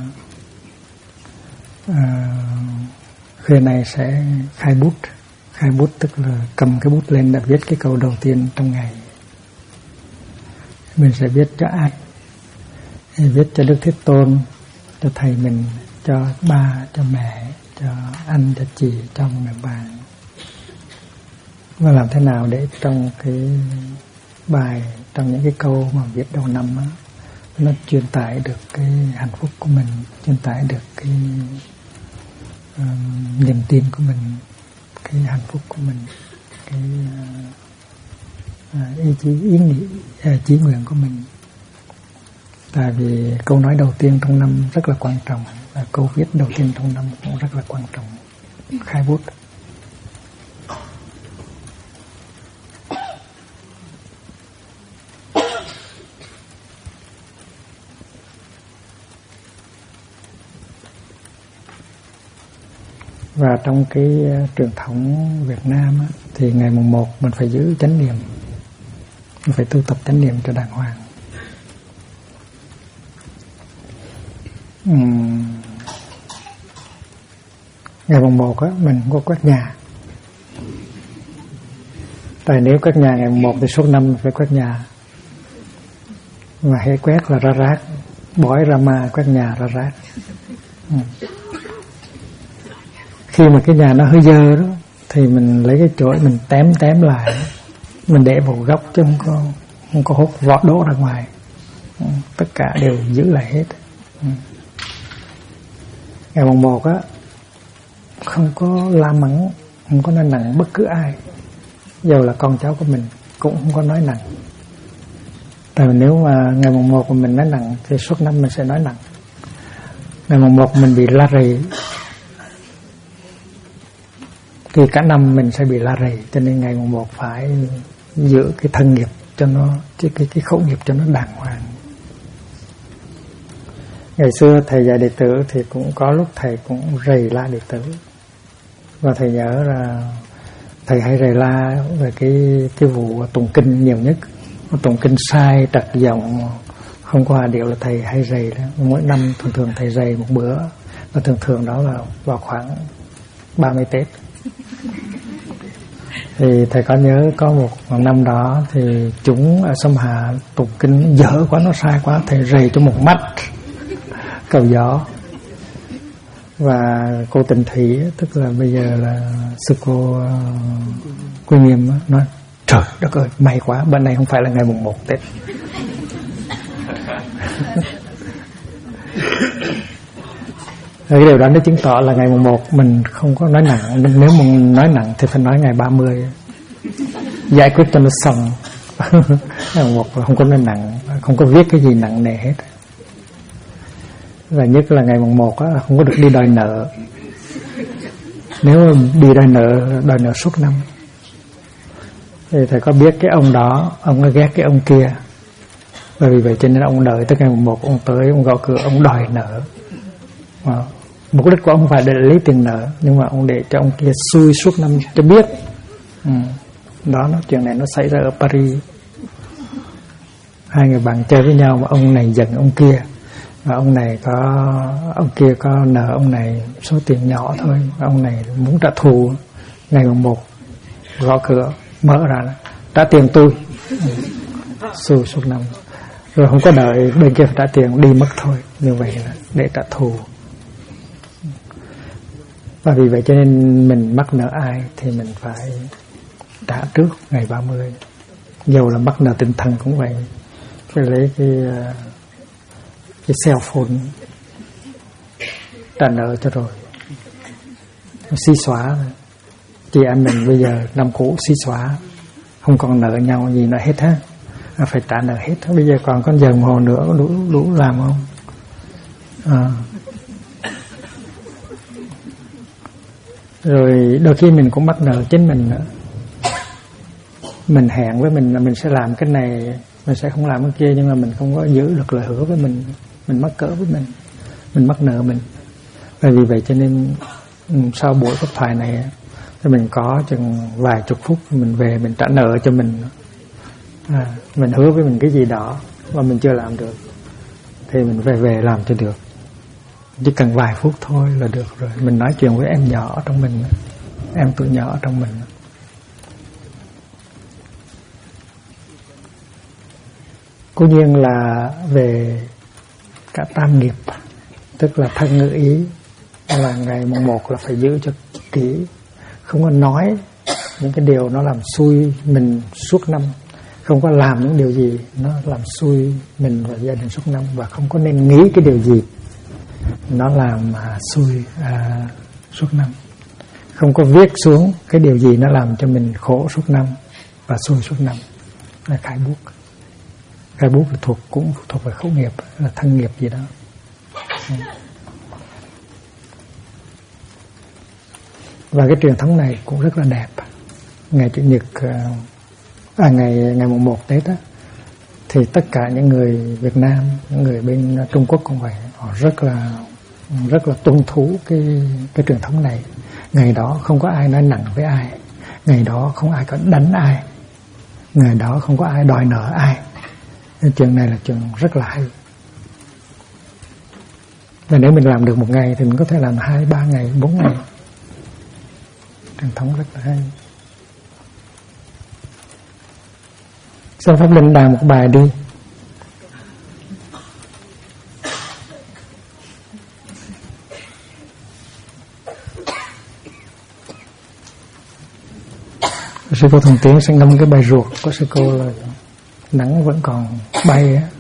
khuya này sẽ khai bút. Khai bút tức là cầm cái bút lên để viết cái câu đầu tiên trong ngày. Mình sẽ viết cho ai? Viết cho Đức Thế Tôn, cho thầy mình, cho ba, cho mẹ, cho anh, cho chị, cho người bạn. Và làm thế nào để trong cái bài, trong những cái câu mà viết đầu năm á, nó truyền tải được cái hạnh phúc của mình, truyền tải được cái niềm tin của mình, cái hạnh phúc của mình, cái ý nghĩ, chí nguyện của mình. Tại vì câu nói đầu tiên trong năm rất là quan trọng, và câu viết đầu tiên trong năm cũng rất là quan trọng. Khai bút. Và trong cái truyền thống Việt Nam á, thì ngày mùng 1 mình phải giữ chánh niệm, mình phải tu tập chánh niệm cho đàng hoàng. Ngày mùng 1 á, mình không có quét nhà. Tại nếu quét nhà ngày mùng 1 thì suốt năm mình phải quét nhà. Mà hay quét là ra rác, bói ra ma, quét nhà ra rác. Khi mà cái nhà nó hơi dơ đó thì mình lấy cái chổi mình tém lại, mình để một góc chứ không có hút vỏ đổ ra ngoài. Tất cả đều giữ lại hết. Ngày mùng 1 á, không có la mắng, không có nói nặng bất cứ ai, dầu là con cháu của mình cũng không có nói nặng. Tại vì nếu mà ngày mùng 1 mà mình nói nặng thì suốt năm mình sẽ nói nặng. Ngày mùng 1 mình bị la rầy thì cả năm mình sẽ bị la rầy. Cho nên ngày mùng 1 phải giữ cái thân nghiệp cho nó, cái khẩu nghiệp cho nó đàng hoàng. Ngày xưa thầy dạy đệ tử thì cũng có lúc thầy cũng rầy la đệ tử. Và thầy nhớ là thầy hay rầy la về cái vụ tụng kinh nhiều nhất. Tụng kinh sai, trật giọng, không có hòa điệu là thầy hay rầy đó. Mỗi năm thường thầy rầy một bữa. Và thường đó là vào khoảng 30 Tết. Thì thầy có nhớ có một năm đó thì chúng ở Sông Hà tụng kinh dở quá, nó sai quá, thầy rầy cho một mắt cầu gió. Và cô Tịnh Thủy, tức là bây giờ là sư cô Quy Nghiêm, nói trời đất ơi, may quá, bên này không phải là ngày mùng 1 Tết. Cái điều đó nó chứng tỏ là ngày mùng 1 mình không có nói nặng. Nếu mình nói nặng thì phải nói ngày 30, giải quyết cho nó xong. Ngày mùng 1 là không có nói nặng, không có viết cái gì nặng nề hết. Và nhất là ngày mùng 1 á, không có được đi đòi nợ. Nếu đi đòi nợ suốt năm thì thầy có biết cái ông đó, ông ghét cái ông kia. Và vì vậy cho nên ông đợi tới ngày mùng 1, ông tới, ông gõ cửa, ông đòi nợ. Mục đích của ông không phải để lấy tiền nợ, nhưng mà ông để cho ông kia xui suốt năm cho biết. Đó, chuyện này nó xảy ra ở Paris. Hai người bạn chơi với nhau mà ông này giận ông kia. Và ông kia có nợ ông này số tiền nhỏ thôi. Ông này muốn trả thù. Ngày mùng 1 gõ cửa, mở ra, trả tiền tôi. Xui suốt năm. Rồi không có đợi bên kia phải trả tiền, đi mất thôi. Như vậy là để trả thù. Và vì vậy cho nên mình mắc nợ ai thì mình phải trả trước ngày 30. Dầu là bắt nợ tinh thần cũng vậy, phải lấy cái cell phone trả nợ cho rồi, xí xóa. Chị em mình bây giờ năm cũ xí xóa, không còn nợ nhau gì nữa hết á, phải trả nợ hết. Bây giờ còn con giờ đồng hồ nữa có đủ làm không? Rồi đôi khi mình cũng bắt nợ chính mình nữa. Mình hẹn với mình là mình sẽ làm cái này, mình sẽ không làm cái kia, nhưng mà mình không có giữ được lời hứa với mình mắc cỡ với mình mắc nợ mình. Và vì vậy cho nên sau buổi pháp thoại này thì mình có chừng vài chục phút mình về mình trả nợ cho mình. Mình hứa với mình cái gì đó mà mình chưa làm được thì mình về làm cho được. Chỉ cần vài phút thôi là được rồi. Mình nói chuyện với em nhỏ trong mình, em tuổi nhỏ trong mình. Cố nhiên là về cả tam nghiệp, tức là thân ngữ ý, là ngày mùng 1 là phải giữ cho kỹ, không có nói những cái điều nó làm xui mình suốt năm, không có làm những điều gì nó làm xui mình và gia đình suốt năm, và không có nên nghĩ cái điều gì nó làm xui suốt năm, không có viết xuống cái điều gì nó làm cho mình khổ suốt năm và xui suốt năm, là khai bút. Khai bút là cũng thuộc về khẩu nghiệp, là thân nghiệp gì đó. Và cái truyền thống này cũng rất là đẹp. Ngày Chủ nhật, ngày mùng 1 Tết á, thì tất cả những người Việt Nam, những người bên Trung Quốc cũng vậy, họ rất là tuân thủ cái truyền thống này. Ngày đó không có ai nói nặng với ai, ngày đó không ai có đánh ai, ngày đó không có ai đòi nợ ai. Nên chuyện này là chuyện rất là hay. Và nếu mình làm được một ngày thì mình có thể làm 2, 3 ngày, 4 ngày. Truyền thống rất là hay. Sau Pháp Linh đàn một bài đi. Sư cô Thuần Tiến sẽ ngâm cái bài ruột của sư cô là nắng vẫn còn bay á.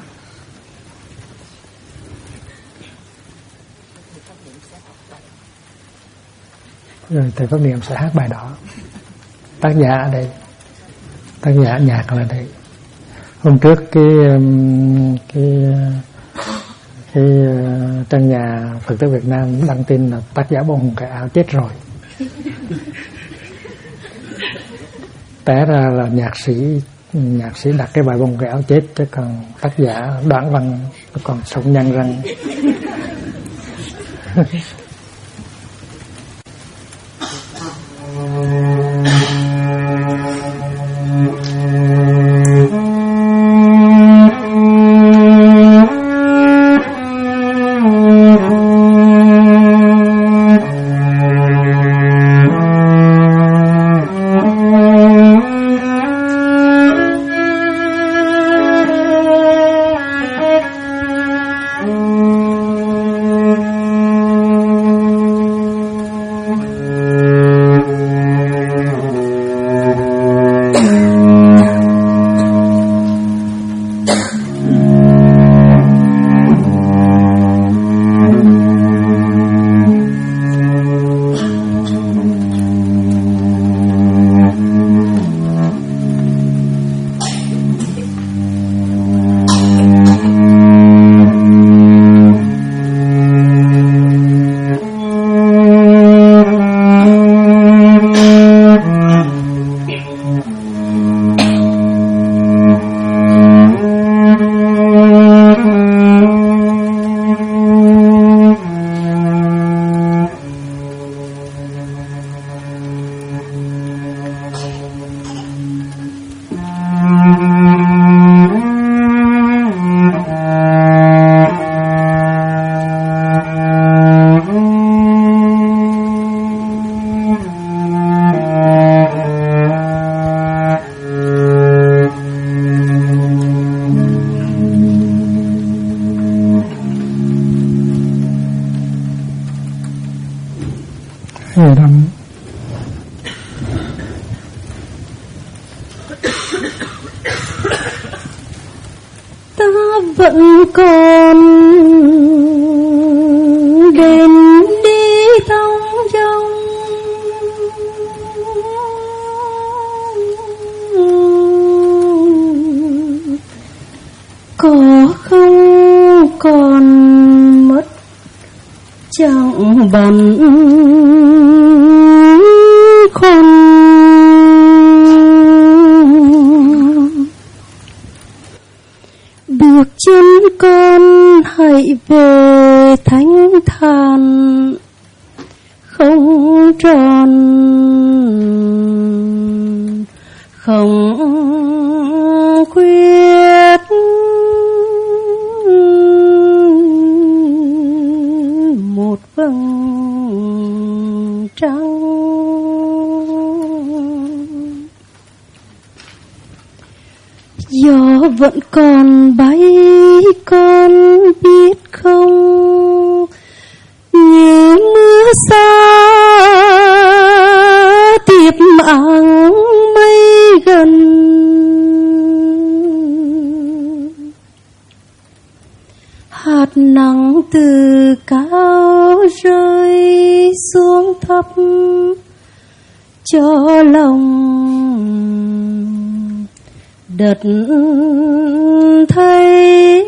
Rồi thầy Pháp Niệm sẽ hát bài đó. Tác giả ở đây, tác giả nhạc là đây. Hôm trước cái trang nhà Phật tử Việt Nam đăng tin là tác giả bông hồng cải áo chết rồi. Té ra là nhạc sĩ đặt cái bài bông cải áo chết, chứ còn tác giả Đoạn Văn còn sống nhăn răng. chẳng bận khôn. Bước chân con hãy về thánh thản, không tròn không khuyết, một vầng trăng. Gió vẫn còn bay, con biết không, như mưa xa tiếp áng mây gần. Hạt nắng từ cao rơi xuống thấp, cho lòng đất thấy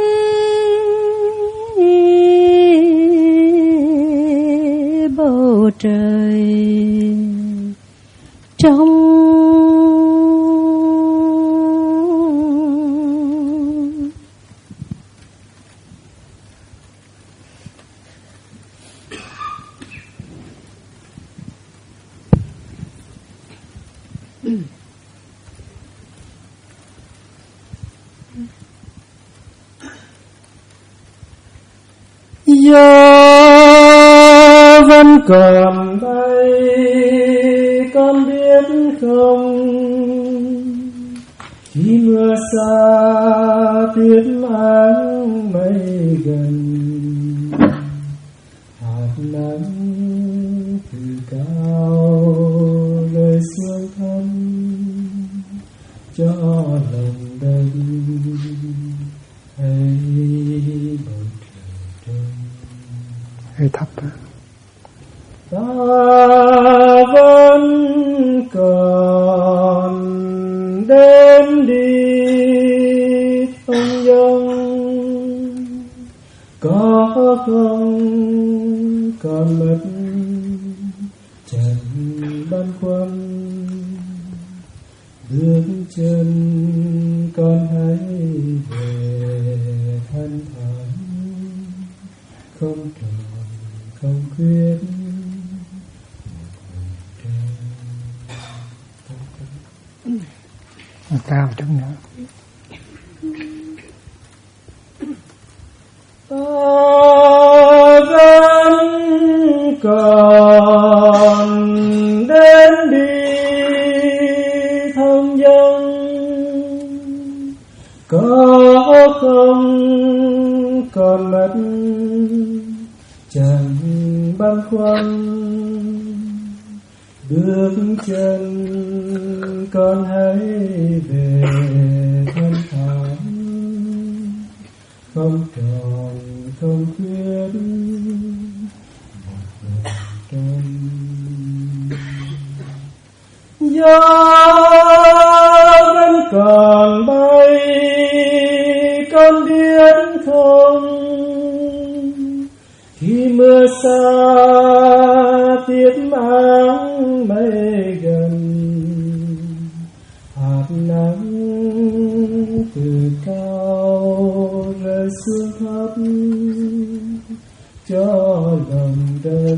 bầu trời trong. Gió vẫn còn bay, con biết không, khi mưa xa tuyết áng mây gần. Hạt nắng từ cao rơi xuống thấp, cho lòng đất thấy bầu trời trong. Hơi thấp đó. Ta vẫn còn đến đi không dông, có không còn mất chẳng băn khoăn. Bước chân con hãy về thanh thản, không tròn không khuyết. Cao chút nữa. Ta vẫn còn đến đi thông dong, có không còn mất chẳng băn khoăn. Bước chân con hãy về thanh thản, không tròn không khuyết, một vầng trăng. Gió vẫn còn bay, con biết không, khi mưa xa tiết áng mây gần. Hạt nắng từ cao rơi xuống thấp, cho lòng đất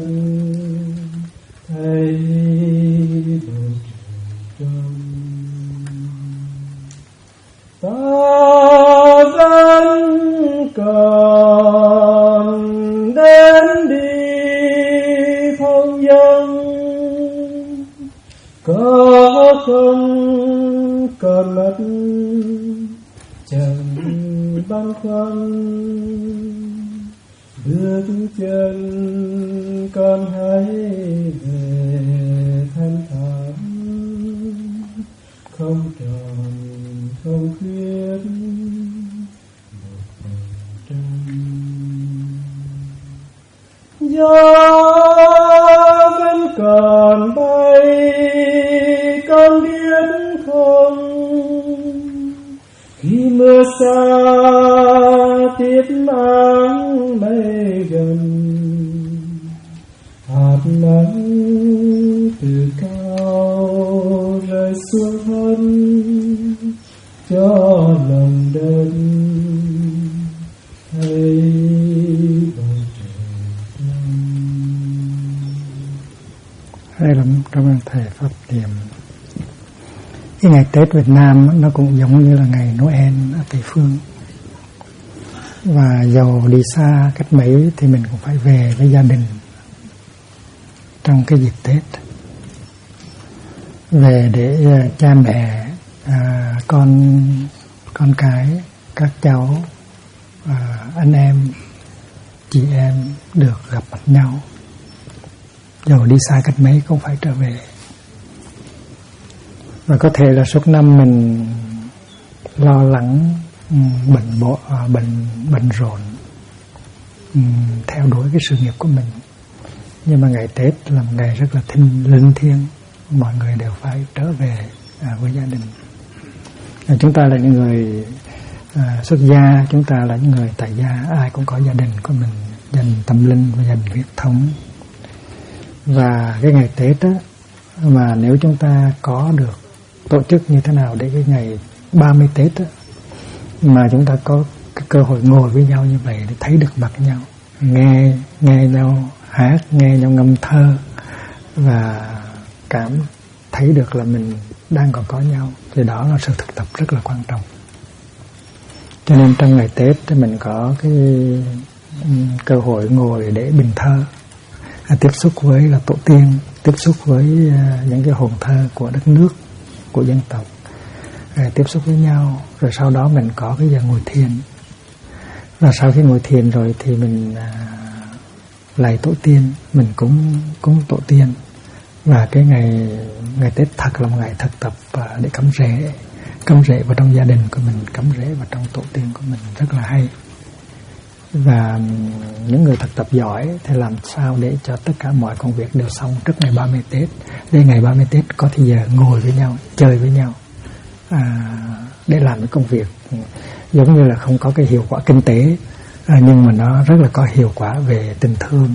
thấy bầu trời trong. Ta vẫn còn đến đi thông dong, có không còn mất chẳng băn khoăn. Bước chân con hãy về thanh thản, không tròn không khuyết, một vầng trăng. Gió vẫn còn bay, con biết không, khi mưa xa tiết áng mây gần. nắng từ cao rơi xuống hân cho lòng đất thấy bầu trời hay lắm. Cảm ơn thầy pháp niệm. Cái ngày Tết Việt Nam nó cũng giống như là ngày Noel ở Tây phương. Và dầu đi xa cách mấy thì mình cũng phải về với gia đình trong cái dịp Tết. Về để cha mẹ, con cái, các cháu, anh em, chị em được gặp mặt nhau. Dầu đi xa cách mấy cũng phải trở về. Và có thể là suốt năm mình lo lắng, bận rộn, theo đuổi cái sự nghiệp của mình. Nhưng mà ngày Tết là một ngày rất là linh thiêng, mọi người đều phải trở về với gia đình. Chúng ta là những người xuất gia, chúng ta là những người tại gia, ai cũng có gia đình của mình, gia đình tâm linh và gia đình huyết thống. Và cái ngày Tết á, mà nếu chúng ta có được tổ chức như thế nào để cái ngày 30 Tết á, mà chúng ta có cái cơ hội ngồi với nhau như vậy để thấy được mặt nhau, nghe nhau hát, nghe nhau ngâm thơ và cảm thấy được là mình đang còn có nhau, thì đó là sự thực tập rất là quan trọng. Cho nên trong ngày Tết thì mình có cái cơ hội ngồi để bình thơ, tiếp xúc với là tổ tiên, tiếp xúc với những cái hồn thơ của đất nước, của dân tộc, rồi tiếp xúc với nhau. Rồi sau đó mình có cái giờ ngồi thiền. Và sau khi ngồi thiền rồi thì mình lạy tổ tiên, mình cúng tổ tiên. Và cái ngày Tết thật là một ngày thực tập để cắm rễ vào trong gia đình của mình, cắm rễ vào trong tổ tiên của mình, rất là hay. Và những người thực tập giỏi thì làm sao để cho tất cả mọi công việc đều xong trước ngày 30 Tết. Để ngày 30 Tết có thì giờ ngồi với nhau, chơi với nhau, để làm cái công việc giống như là không có cái hiệu quả kinh tế, nhưng mà nó rất là có hiệu quả về tình thương.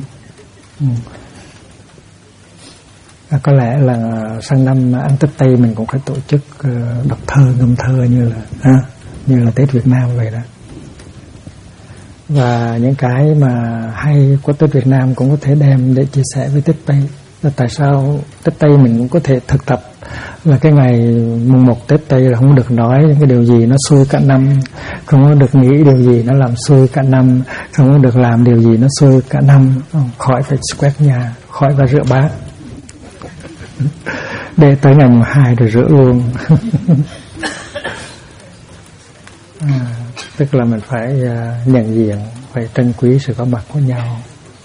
Có lẽ là sang năm ăn Tết Tây mình cũng phải tổ chức đọc thơ, ngâm thơ như là Tết Việt Nam vậy đó. Và những cái mà hay của Tết Việt Nam cũng có thể đem để chia sẻ với Tết Tây. Là tại sao Tết Tây mình cũng có thể thực tập là cái ngày mùng 1 Tết Tây là không được nói những cái điều gì nó xui cả năm, không có được nghĩ điều gì nó làm xui cả năm, không có được làm điều gì nó xui cả năm, khỏi phải quét nhà, khỏi phải rửa bát, để tới ngày mùng 2 rồi rửa luôn. Tức là mình phải nhận diện, phải trân quý sự có mặt của nhau,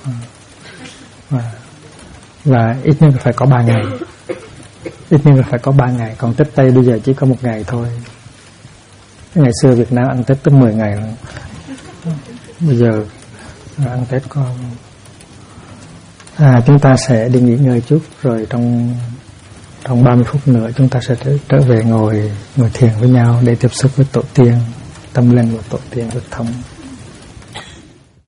và ít nhất là phải có 3 ngày, ít nhất là phải có 3 ngày. Còn Tết Tây bây giờ chỉ có 1 ngày thôi. Ngày xưa Việt Nam ăn Tết tới 10 ngày rồi. Bây giờ ăn Tết có chúng ta sẽ đi nghỉ ngơi chút, rồi trong 30 phút nữa chúng ta sẽ trở về ngồi thiền với nhau để tiếp xúc với tổ tiên tâm linh và tổ tiên huyết thống.